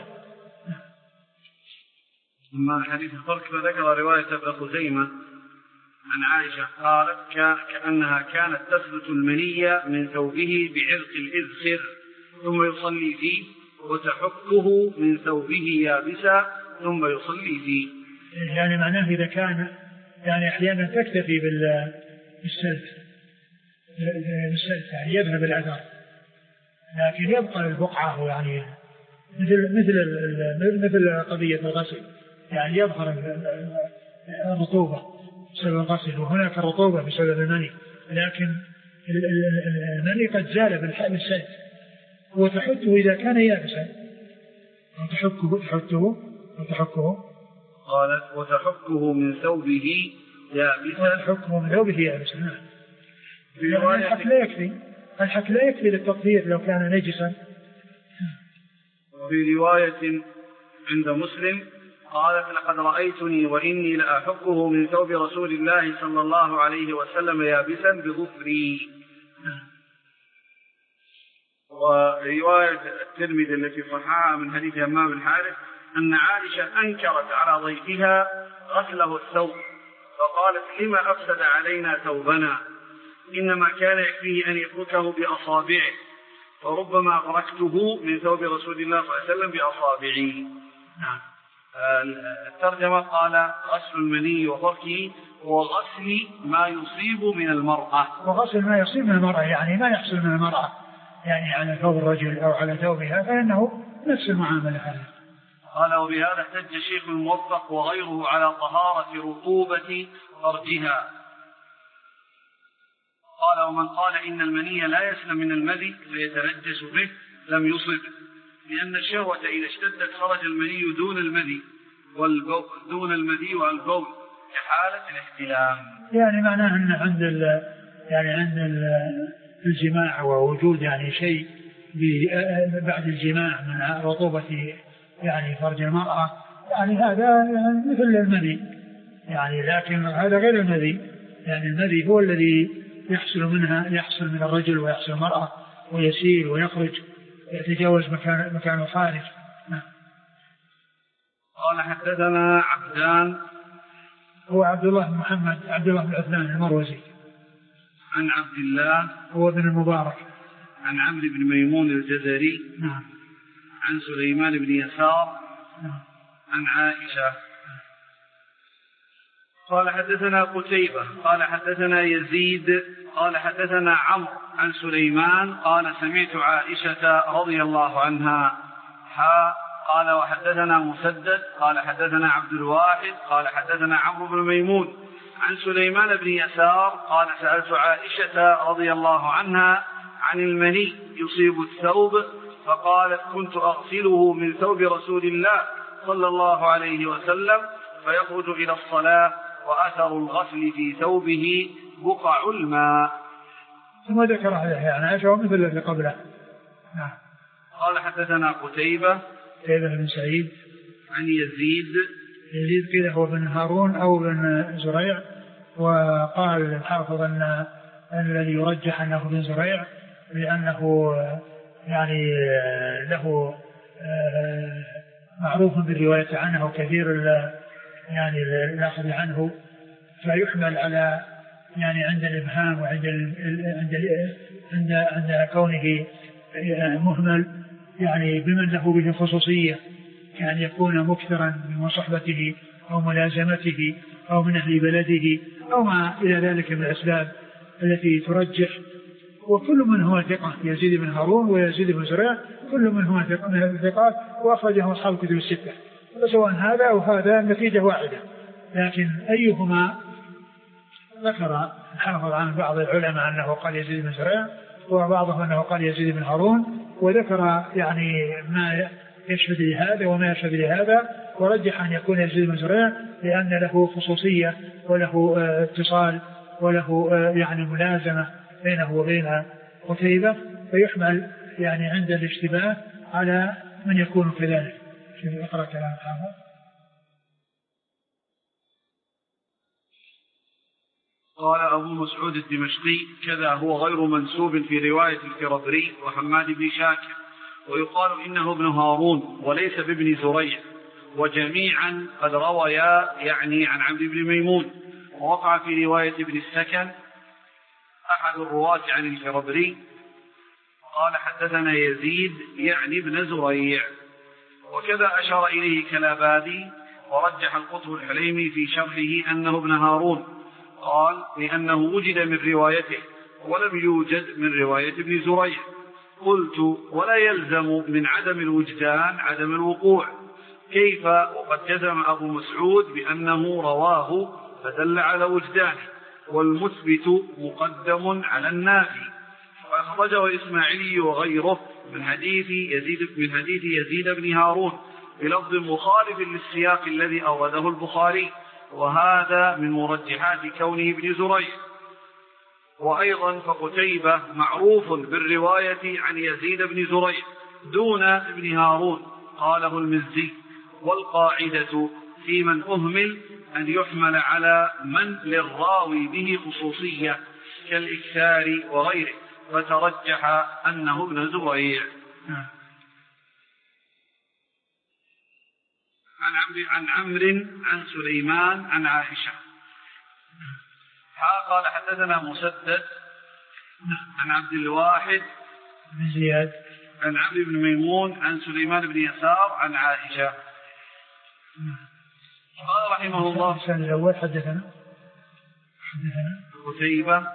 أما حديث الفرك فذكر رواية ابن خزيمة عن عائشة قالت كأنها كانت تسلت المنية من ثوبه بعرق الإذخر ثم يصلي فيه وتحكه من ثوبه يابسا ثم يصلي فيه. يعني معناه إذا كان يعني أحيانا تكتفي بالسلت بالسلت يعني يذهب الأثر لكن يبقى البقعة يعني مثل مثل مثل قضية الغسل يعني يظهر الرطوبة بسبب الغسل وهناك الرطوبة بسبب المني لكن المني قد زال بالسلت وتحته إذا كان يابسا وتحكه تحته وتحكه قالت وتحكه من ثوبه يابسا وتحكه من ثوبه يابسا. نعم. الحك لا يكفي الحك لا يكفي للتطهير لو كان نجسا. وفي رواية عند مسلم قالت لقد رأيتني وإني لأحكه من ثوب رسول الله صلى الله عليه وسلم يابسا بظفري. ورواية الترمذي التي صححها من حديث همام بن حارث أن عائشة أنكرت على ضيفها غسله الثوب فقالت لما أفسد علينا ثوبنا إنما كان يكفيه أن يفركه بأصابعه فربما فركته من ثوب رسول الله صلى الله عليه وسلم بأصابعي. نعم. الترجمة قال غسل المني وفركه وغسل ما يصيب من المرأة وغسل ما يصيب من المرأة يعني ما يحصل من المرأة يعني على ثوب الرجل أو على ثوبها فإنه نفس المعاملة هذا. قال وبهذا احتج الشيخ الموفق وغيره على طهارة رطوبة فرجها. قال ومن قال إن المني لا يسلم من المذي فيتنجس به لم يصب لأن الشهوة إذا اشتدت خرج المني دون المذي والبول دون المذي والبول كحالة الاحتلام. يعني معناه أن عند ال يعني عند ال الجماع ووجود يعني شيء بعد الجماع من رطوبة يعني فرج المرأة يعني هذا يعني مثل المذي يعني لكن هذا غير المذي يعني المذي هو الذي يحصل منها يحصل من الرجل ويحصل المرأة ويسير ويخرج يتجاوز مكان مكانه خارج. قال حدثنا عبدان هو عبد الله بن محمد عبد الله بن عثمان المروزي عن عبد الله هو بن المبارك عن عمرو بن ميمون الجزري نعم عن سليمان بن يسار نعم عن عائشة قال حدثنا قتيبة قال حدثنا يزيد قال حدثنا عمرو عن سليمان قال سمعت عائشة رضي الله عنها ها قال وحدثنا مسدد قال حدثنا عبد الواحد قال حدثنا عمرو بن ميمون عن سليمان بن يسار قال سألت عائشة رضي الله عنها عن المني يصيب الثوب فقالت كنت أغسله من ثوب رسول الله صلى الله عليه وسلم فيخرج إلى الصلاة وأثر الغسل في ثوبه بقع الماء. ثم ذكر هذا يعني عائشة مثل الذي قبله. نعم. قال حدثنا قتيبة قتيبة بن سعيد عن يزيد يزيد كذا هو بن هارون أو بن زريع وقال الحافظ أن الذي يرجح أنه بن زريع لأنه يعني له معروف بالرواية عنه كثير يعني الأخذ عنه فيحمل على يعني عند الإبهام وعند عند عند عند كونه مهمل يعني بمن له به خصوصية كان يكون مكثرا من صحبته أو ملازمته أو من أهل بلده أو ما إلى ذلك من الأسباب التي ترجح. وكل من هو ثقة يزيد بن هارون ويزيد بن زريع كل من هو ثقات وأخرجه أصحاب الكتب الستة فسواء هذا أو هذا النتيجة واحدة لكن أيهما ذكر حافظ عن بعض العلماء أنه قال يزيد بن زريع وبعضهم أنه قال يزيد بن هارون وذكر يعني ما يشهد لهذا وما يشهد لهذا ورجح أن يكون يزيد بن زريع لأن له خصوصية وله اتصال وله يعني ملازمة بينه وبين قتيبة فيحمل يعني عند الاشتباه على من يكون كذلك. اقرأ كلام حافظ. قال أبو مسعود الدمشقي كذا هو غير منسوب في رواية الكربري وحماد بن شاكر، ويقال إنه ابن هارون وليس بابن زريع، وجميعا قد رويا يعني عن عبد بن ميمون. ووقع في رواية ابن السكن أحد الرواة عن الكربري قال حدثنا يزيد يعني ابن زريع، وكذا أشار إليه كلابادي ورجح القطب الحليمي في شرحه أنه ابن هارون، قال لأنه وجد من روايته ولم يوجد من رواية ابن زريع. قلت ولا يلزم من عدم الوجدان عدم الوقوع، كيف وقد جزم أبو مسعود بأنه رواه فدل على وجدانه، والمثبت مقدم على النافي. وأخرجه إسماعيلي وغيره من حديث يزيد من حديث يزيد بن هارون بلفظ مخالف للسياق الذي أورده البخاري، وهذا من مرجحات كونه ابن زريع. وأيضا فقتيبة معروف بالرواية عن يزيد بن زريع دون ابن هارون، قاله المزي. والقاعدة في من أهمل أن يحمل على من للراوي به خصوصية كالإكثار وغيره، فترجح أنه ابن زريع. عن عمرو عن عمرو عن سليمان عن عائشة قال حدثنا مسدد عن عبد الواحد بن زياد عن عمرو بن ميمون عن سليمان بن يسار عن عائشة. قال رحمه الله السنة الأول حدثنا حدثنا قتيبة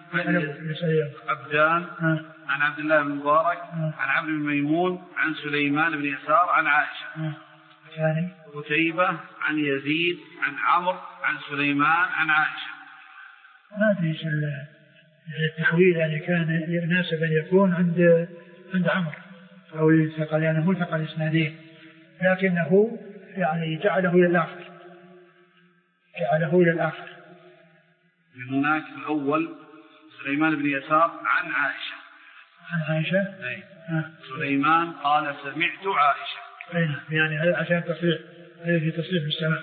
عبدان عن عبد الله بن مبارك عن عمرو بن ميمون عن سليمان بن يسار عن عائشة. ثاني قتيبة عن يزيد عن عمرو عن سليمان عن عائشة. ما أدري التحويل يعني كان يناسب أن يكون عند عند عمرو أو الثقل، لأنه يعني ملتقى الإسنادين، لكنه يعني جعله إلى الآخر جعله إلى الآخر من هناك الأول سليمان بن يسار عن عائشة عن عائشة آه. سليمان قال سمعت عائشة، يعني عشان تصريح في تصريح السماع.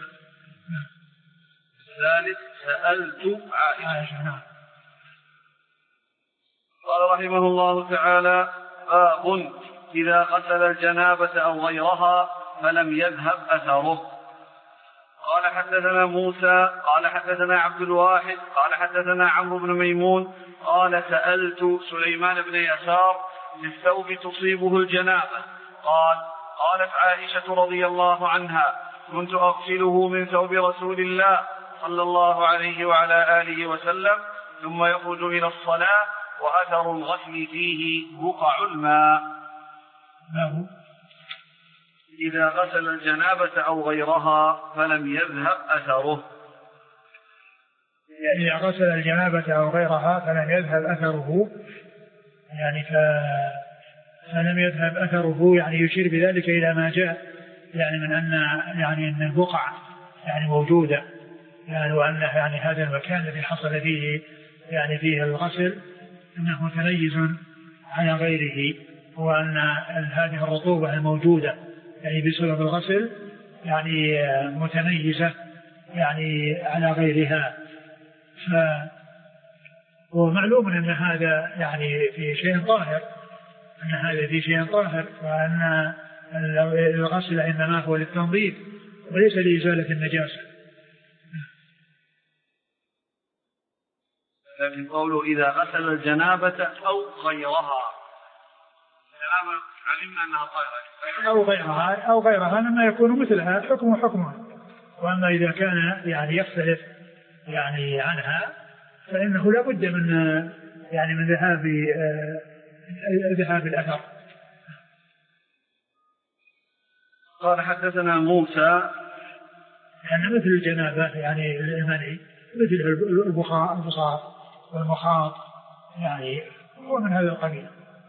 الثالث سألت عائشة, عائشة. نعم. قال رحمه الله تعالى باب إذا غسل الجنابة أو غيرها فلم يذهب أثره. قال حدثنا موسى قال حدثنا عبد الواحد قال حدثنا عمرو بن ميمون قال سألت سليمان بن يسار في الثوب تصيبه الجنابة قال قالت عائشة رضي الله عنها كنت أغسله من ثوب رسول الله صلى الله عليه وعلى آله وسلم ثم يخرج إلى الصلاة وأثر الغسل فيه بقع الماء. إذا غسل الجنابة أو غيرها فلم يذهب أثره، يعني إذا غسل الجنابة أو غيرها فلم يذهب أثره، يعني فلم يذهب أثره يعني يشير بذلك إلى ما جاء يعني من أن يعني أن البقع يعني موجودة، يعني وأن يعني هذا المكان الذي حصل فيه يعني فيه الغسل أنه متميز على غيره، وأن هذه الرطوبة الموجودة يعني بسبب الغسل يعني متميزة يعني على غيرها. ومعلوم أن هذا يعني في شيء ظاهر أن هذا في شيء ظاهر وأن الغسل إنما هو للتنظيف وليس لإزالة النجاسة. لكن قوله إذا غسل الجنابة أو غيرها علمنا أنها طاهرة أو غيرها أو غيرها لما يكون مثلها حكم حكمها، وأما إذا كان يعني يختلف يعني عنها فإنه لا بد من يعني من ذهاب ذهاب الأثر. قال حدثنا موسى يعني مثل الجنابة يعني المني مثل البخار البصار والمخاط يعني هو من هذا القبيل.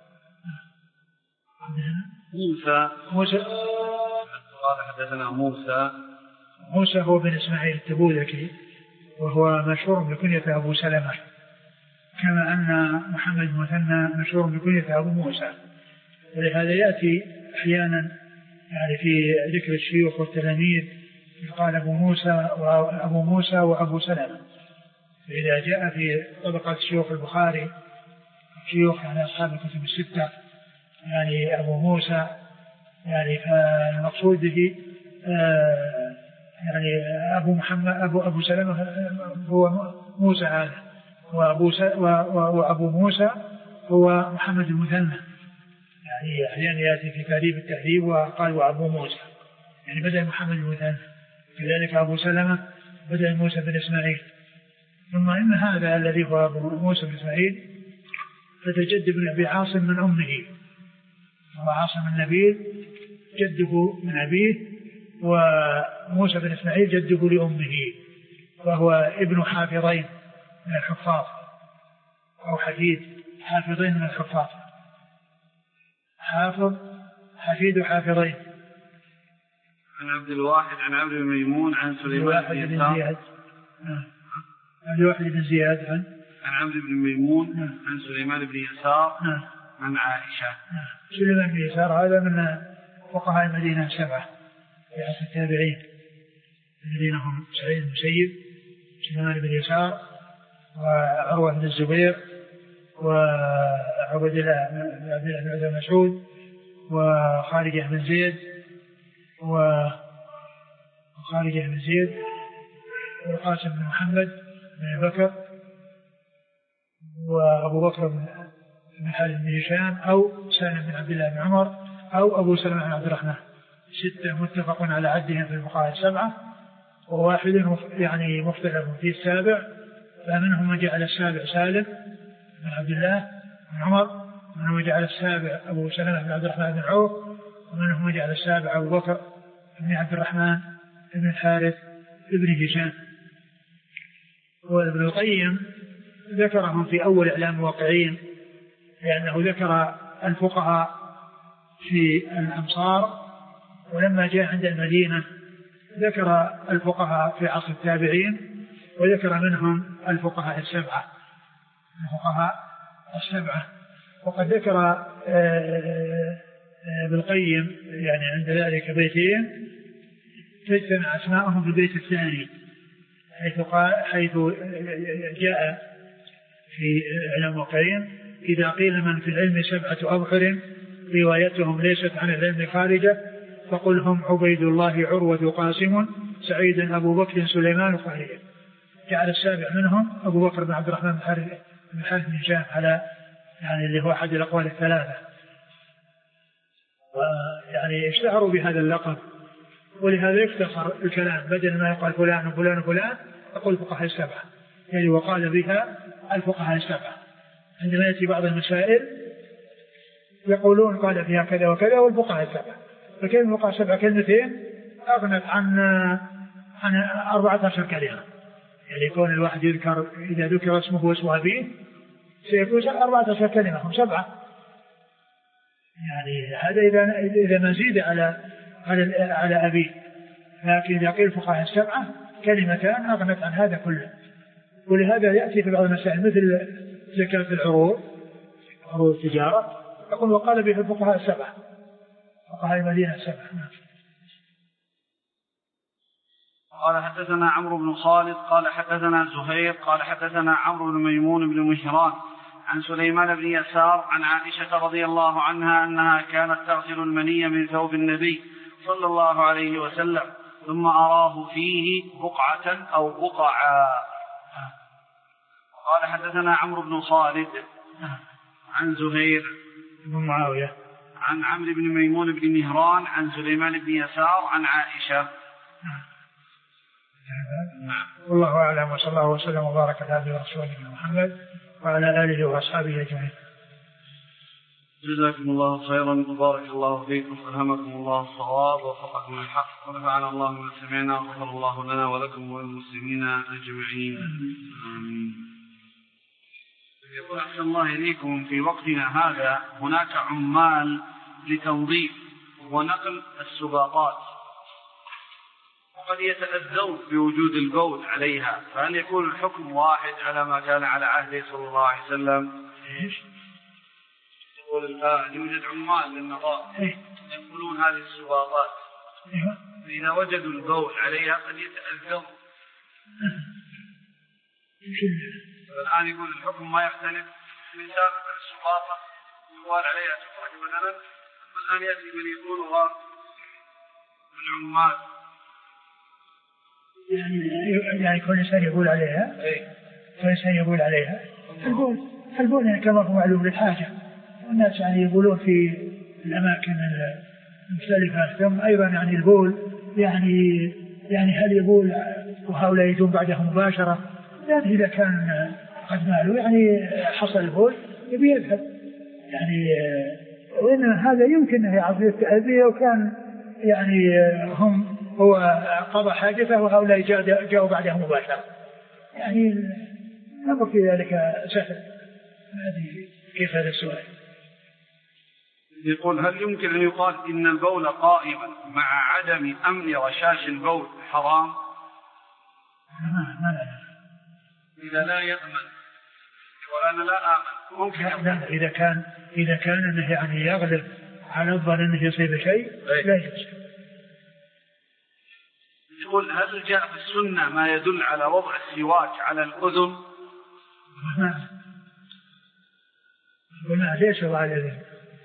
موسى موسى قال حدثنا موسى موسى هو بن إسماعيل التبوذكي وهو مشهور بكنية أبو سلمة، كما أن محمد المثنى مشهور بكنية أبو موسى، ولهذا يأتي أحيانا يعني في ذكر الشيوخ والتلاميذ قال أبو موسى وأبو موسى وأبو سلمة، فإذا جاء في طبقة شيوخ البخاري شيوخ يعني أصحاب الكتب الستة يعني أبو موسى يعني فالمقصود به آه يعني أبو محمد أبو أبو سلمة هو موسى هذا وأبو وأبو موسى هو محمد المثنى يعني أحيانا يأتي في تهذيب التهذيب وقال وأبو موسى يعني بدأ محمد المثنى كذلك أبو سلمة بدأ موسى بن إسماعيل ثم إن هذا الذي هو أبو موسى بن إسماعيل فتجد بن أبي عاصم من أمه وعاصم النبيل جده من أبيه وموسى بن إسماعيل جده لأمه وهو ابن حافظين من الحفاظ أو حفيد حافظين من الحفاظ حافظ حفيد حافظين. عن عبد الواحد عن عبد الميمون عن سليمان بن يسار عبد الواحد بن زياد عن عن عبد بن ميمون عن سليمان بن يسار عن عائشة. سليمان بن يسار هذا من فقهاء المدينة السبعة في عصر التابعين الذين هم سعيد بن مسيب سليمان بن يسار وعروة بن الزبير وعبد الله بن مسعود وخارجة بن زيد وخارجة بن زيد والقاسم بن محمد بن بكر وأبو بكر بن حارث بن هشام أو سالم بن عبد الله بن عمر أو أبو سلمة بن عبد الرحمن ستة متفق على عدهم في الفقهاء السبعة وواحد يعني مختلف في السابع فمنهم من جعل السابع سالم بن عبد الله بن عمر ومنهم من جعل السابع أبو سلمة بن عبد الرحمن بن عوف ومنهم من جعل السابع أبو بكر بن عبد الرحمن بن الحارث بن هشام. وابن القيم ذكرهم في أول إعلام الواقعين لأنه ذكر الفقهاء في الأمصار ولما جاء عند المدينة ذكر الفقهاء في عصر التابعين وذكر منهم الفقهاء السبعة الفقهاء السبعة وقد ذكر ابن القيم يعني عند ذلك بيتين تجتمع أسماءهم في البيت الثاني حيث قال حيث جاء في إعلام الواقعين إذا قيل من في العلم سبعة أبحر روايتهم ليست عن العلم خارجة فقل هم عبيد الله عروة قاسم سعيد أبو بكر سليمان خارجة جعل السابع منهم أبو بكر بن عبد الرحمن بن حارث بن هشام على يعني اللي هو أحد الأقوال الثلاثة ويعني اشتهروا بهذا اللقب ولهذا يختصر الكلام بدل ما يقال فلان وفلان وفلان يقول الفقهاء السبعة يعني وقال بها الفقهاء السبعة عندما يأتي بعض المسائل يقولون قال فيها كذا وكذا والفقهاء السبعة فكلمة الفقهاء السبعة كلمتين أغنت عن عن أربعة عشر كلمة يعني يكون الواحد يذكر إذا ذكر اسمه واسم أبيه سيكون أربعة عشر كلمة هم سبعة يعني هذا إذا إذا ما زيد على على على أبيه لكن إذا قيل الفقهاء السبعة كلمتان أغنت عن هذا كله ولهذا يأتي في بعض المسائل مثل زكاة العروض عروض التجارة يقول وقال به الفقهاء السبعة فقهاء المدينة السبعة. قال حدثنا عمرو بن خالد قال حدثنا زهير قال حدثنا عمرو بن ميمون بن مهران عن سليمان بن يسار عن عائشة رضي الله عنها أنها كانت تغسل المني من ثوب النبي صلى الله عليه وسلم ثم أراه فيه بقعة أو بقعا. قال حدثنا عمرو بن خالد عن زهير بن معاوية عن عمرو بن ميمون بن مهران عن سليمان بن يسار عن عائشة. والله أعلم وصلى الله وسلم وبارك على رسوله محمد وعلى آله وأصحابه أجمعين. جزاكم الله خيرا وبارك الله فيكم وفهمكم الله الصواب ووفقكم الحق ونفعنا الله بما سمعنا وغفر الله لنا ولكم وللمسلمين أجمعين آمين. يقول أحسن الله إليكم في وقتنا هذا هناك عمال لتنظيف ونقل السباطات وقد يتأذون بوجود البول عليها فهل يكون الحكم واحد على ما كان على عهده صلى الله عليه وسلم؟ يقول الآن يوجد عمال للنظافة ينقلون هذه السباطات فإذا وجدوا البول عليها قد يتأذون الآن يقول الحكم ما يختلف من سابق السقاطة يقال عليها تفرج مثلا، والآن يأتي من يقولها العمال. يعني يعني كل إنسان يقول عليها، كل إنسان يقول عليها البول، البول يعني كما هو معلوم للحاجة، والناس يعني يقولون في الأماكن المختلفة. ثم أيضا يعني البول يعني يعني هل يقول وهؤلاء يجون بعده مباشرة؟ يعني إذا كان قد مالوا يعني حصل البول يبي يذهب، يعني وإن هذا يمكن أن يعطي التأذية، وكان يعني هم هو قضى حاجته وهؤلاء جاءوا بعده مباشرة، يعني الأمر في ذلك سهل. ما أدري كيف هذا السؤال. يقول هل يمكن أن يقال إن البول قائما مع عدم أمن رشاش البول حرام؟ ما ما لا. إذا لا يأمن وأنا لا آمن ممكن لا, لا إذا كان إذا كان أنه يعني يغلب على الظن أنه يصيب شيء لا يجوز. يقول هل جاء في السنة ما يدل على وضع السواك على الأذن؟ ما ما ليش وضع على الأذن.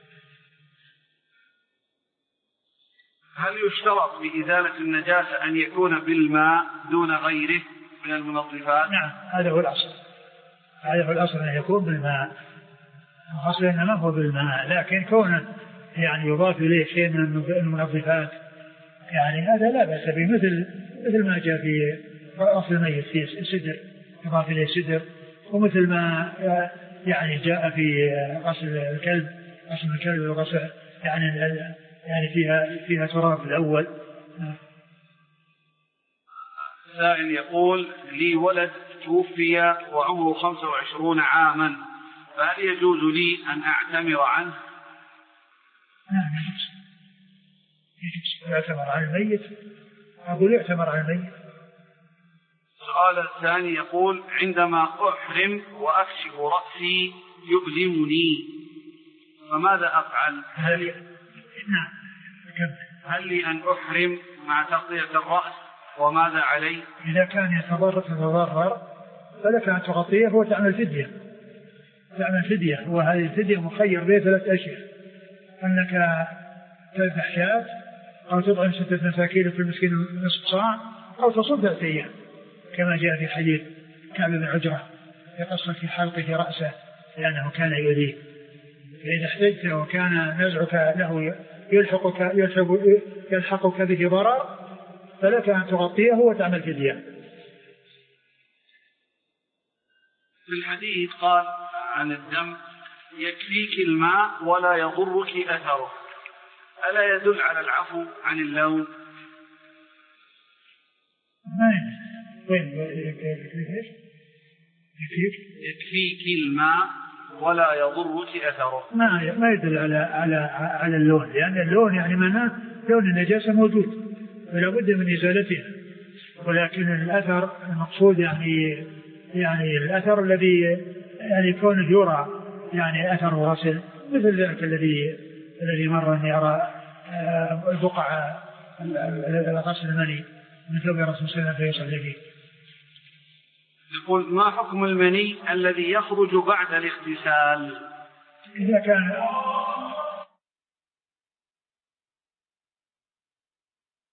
هل يشترط بإزالة النجاسة أن يكون بالماء دون غيره من المنظفات؟ نعم هذا هو الأصل، هذا هو الأصل أن يكون بالماء، الأصل أنه هو بالماء، لكن كونه يعني يضاف إليه شيء من المنظفات يعني هذا لا بأس به، مثل مثل ما جاء في غسل الميت في سدر يضاف إليه سدر، ومثل ما يعني جاء في غسل الكلب غسل الكلب وغسل يعني يعني فيها فيها تراب الأول. سائل يقول لي ولد توفي وعمره خمسة وعشرين عاما، فهل يجوز لي أن أعتمر عنه؟ نعم يجوز، يجوز يعتمر عن الميت، أقول يعتمر عن الميت. السؤال الثاني يقول عندما أحرم وأكشف رأسي يؤلمني فماذا أفعل؟ هل نعم هل لي أن أحرم مع تغطية الرأس وماذا علي؟ إذا كان يتضرر تتضرر فلك أن تغطيه وتعمل فدية، تعمل فدية، وهذه الفدية مخير بها ثلاث أشياء: أنك تذبح شاة، أو تطعم ستة مساكين في المسكين نصف صاع، أو تصوم ثلاثة أيام كما جاء في حديث كعب بن عجرة يقص في حلقه رأسه لأنه كان يؤذيه، فإذا احتجت وكان نزعك له يلحقك, يلحق يلحقك به ضرر فلك أن تغطيه وتعمل فدية. في الحديث قال عن الدم يكفيك الماء ولا يضرك أثره، ألا يدل على العفو عن اللون؟ ما وين يكفيك يكفيك الماء ولا يضرك أثره، ما ما يدل على على على اللون، لأن اللون يعني معناه لون النجاسة موجود ولا بد من إزالته، ولكن الأثر المقصود يعني يعني الأثر الذي يعني كونه يرى يعني أثر غسل، مثل ذلك الذي الذي مر أن يرى بقع الغسل المني من ثوب رسول الله فيصلي فيه. يقول ما حكم المني الذي يخرج بعد الاغتسال؟ إذا كان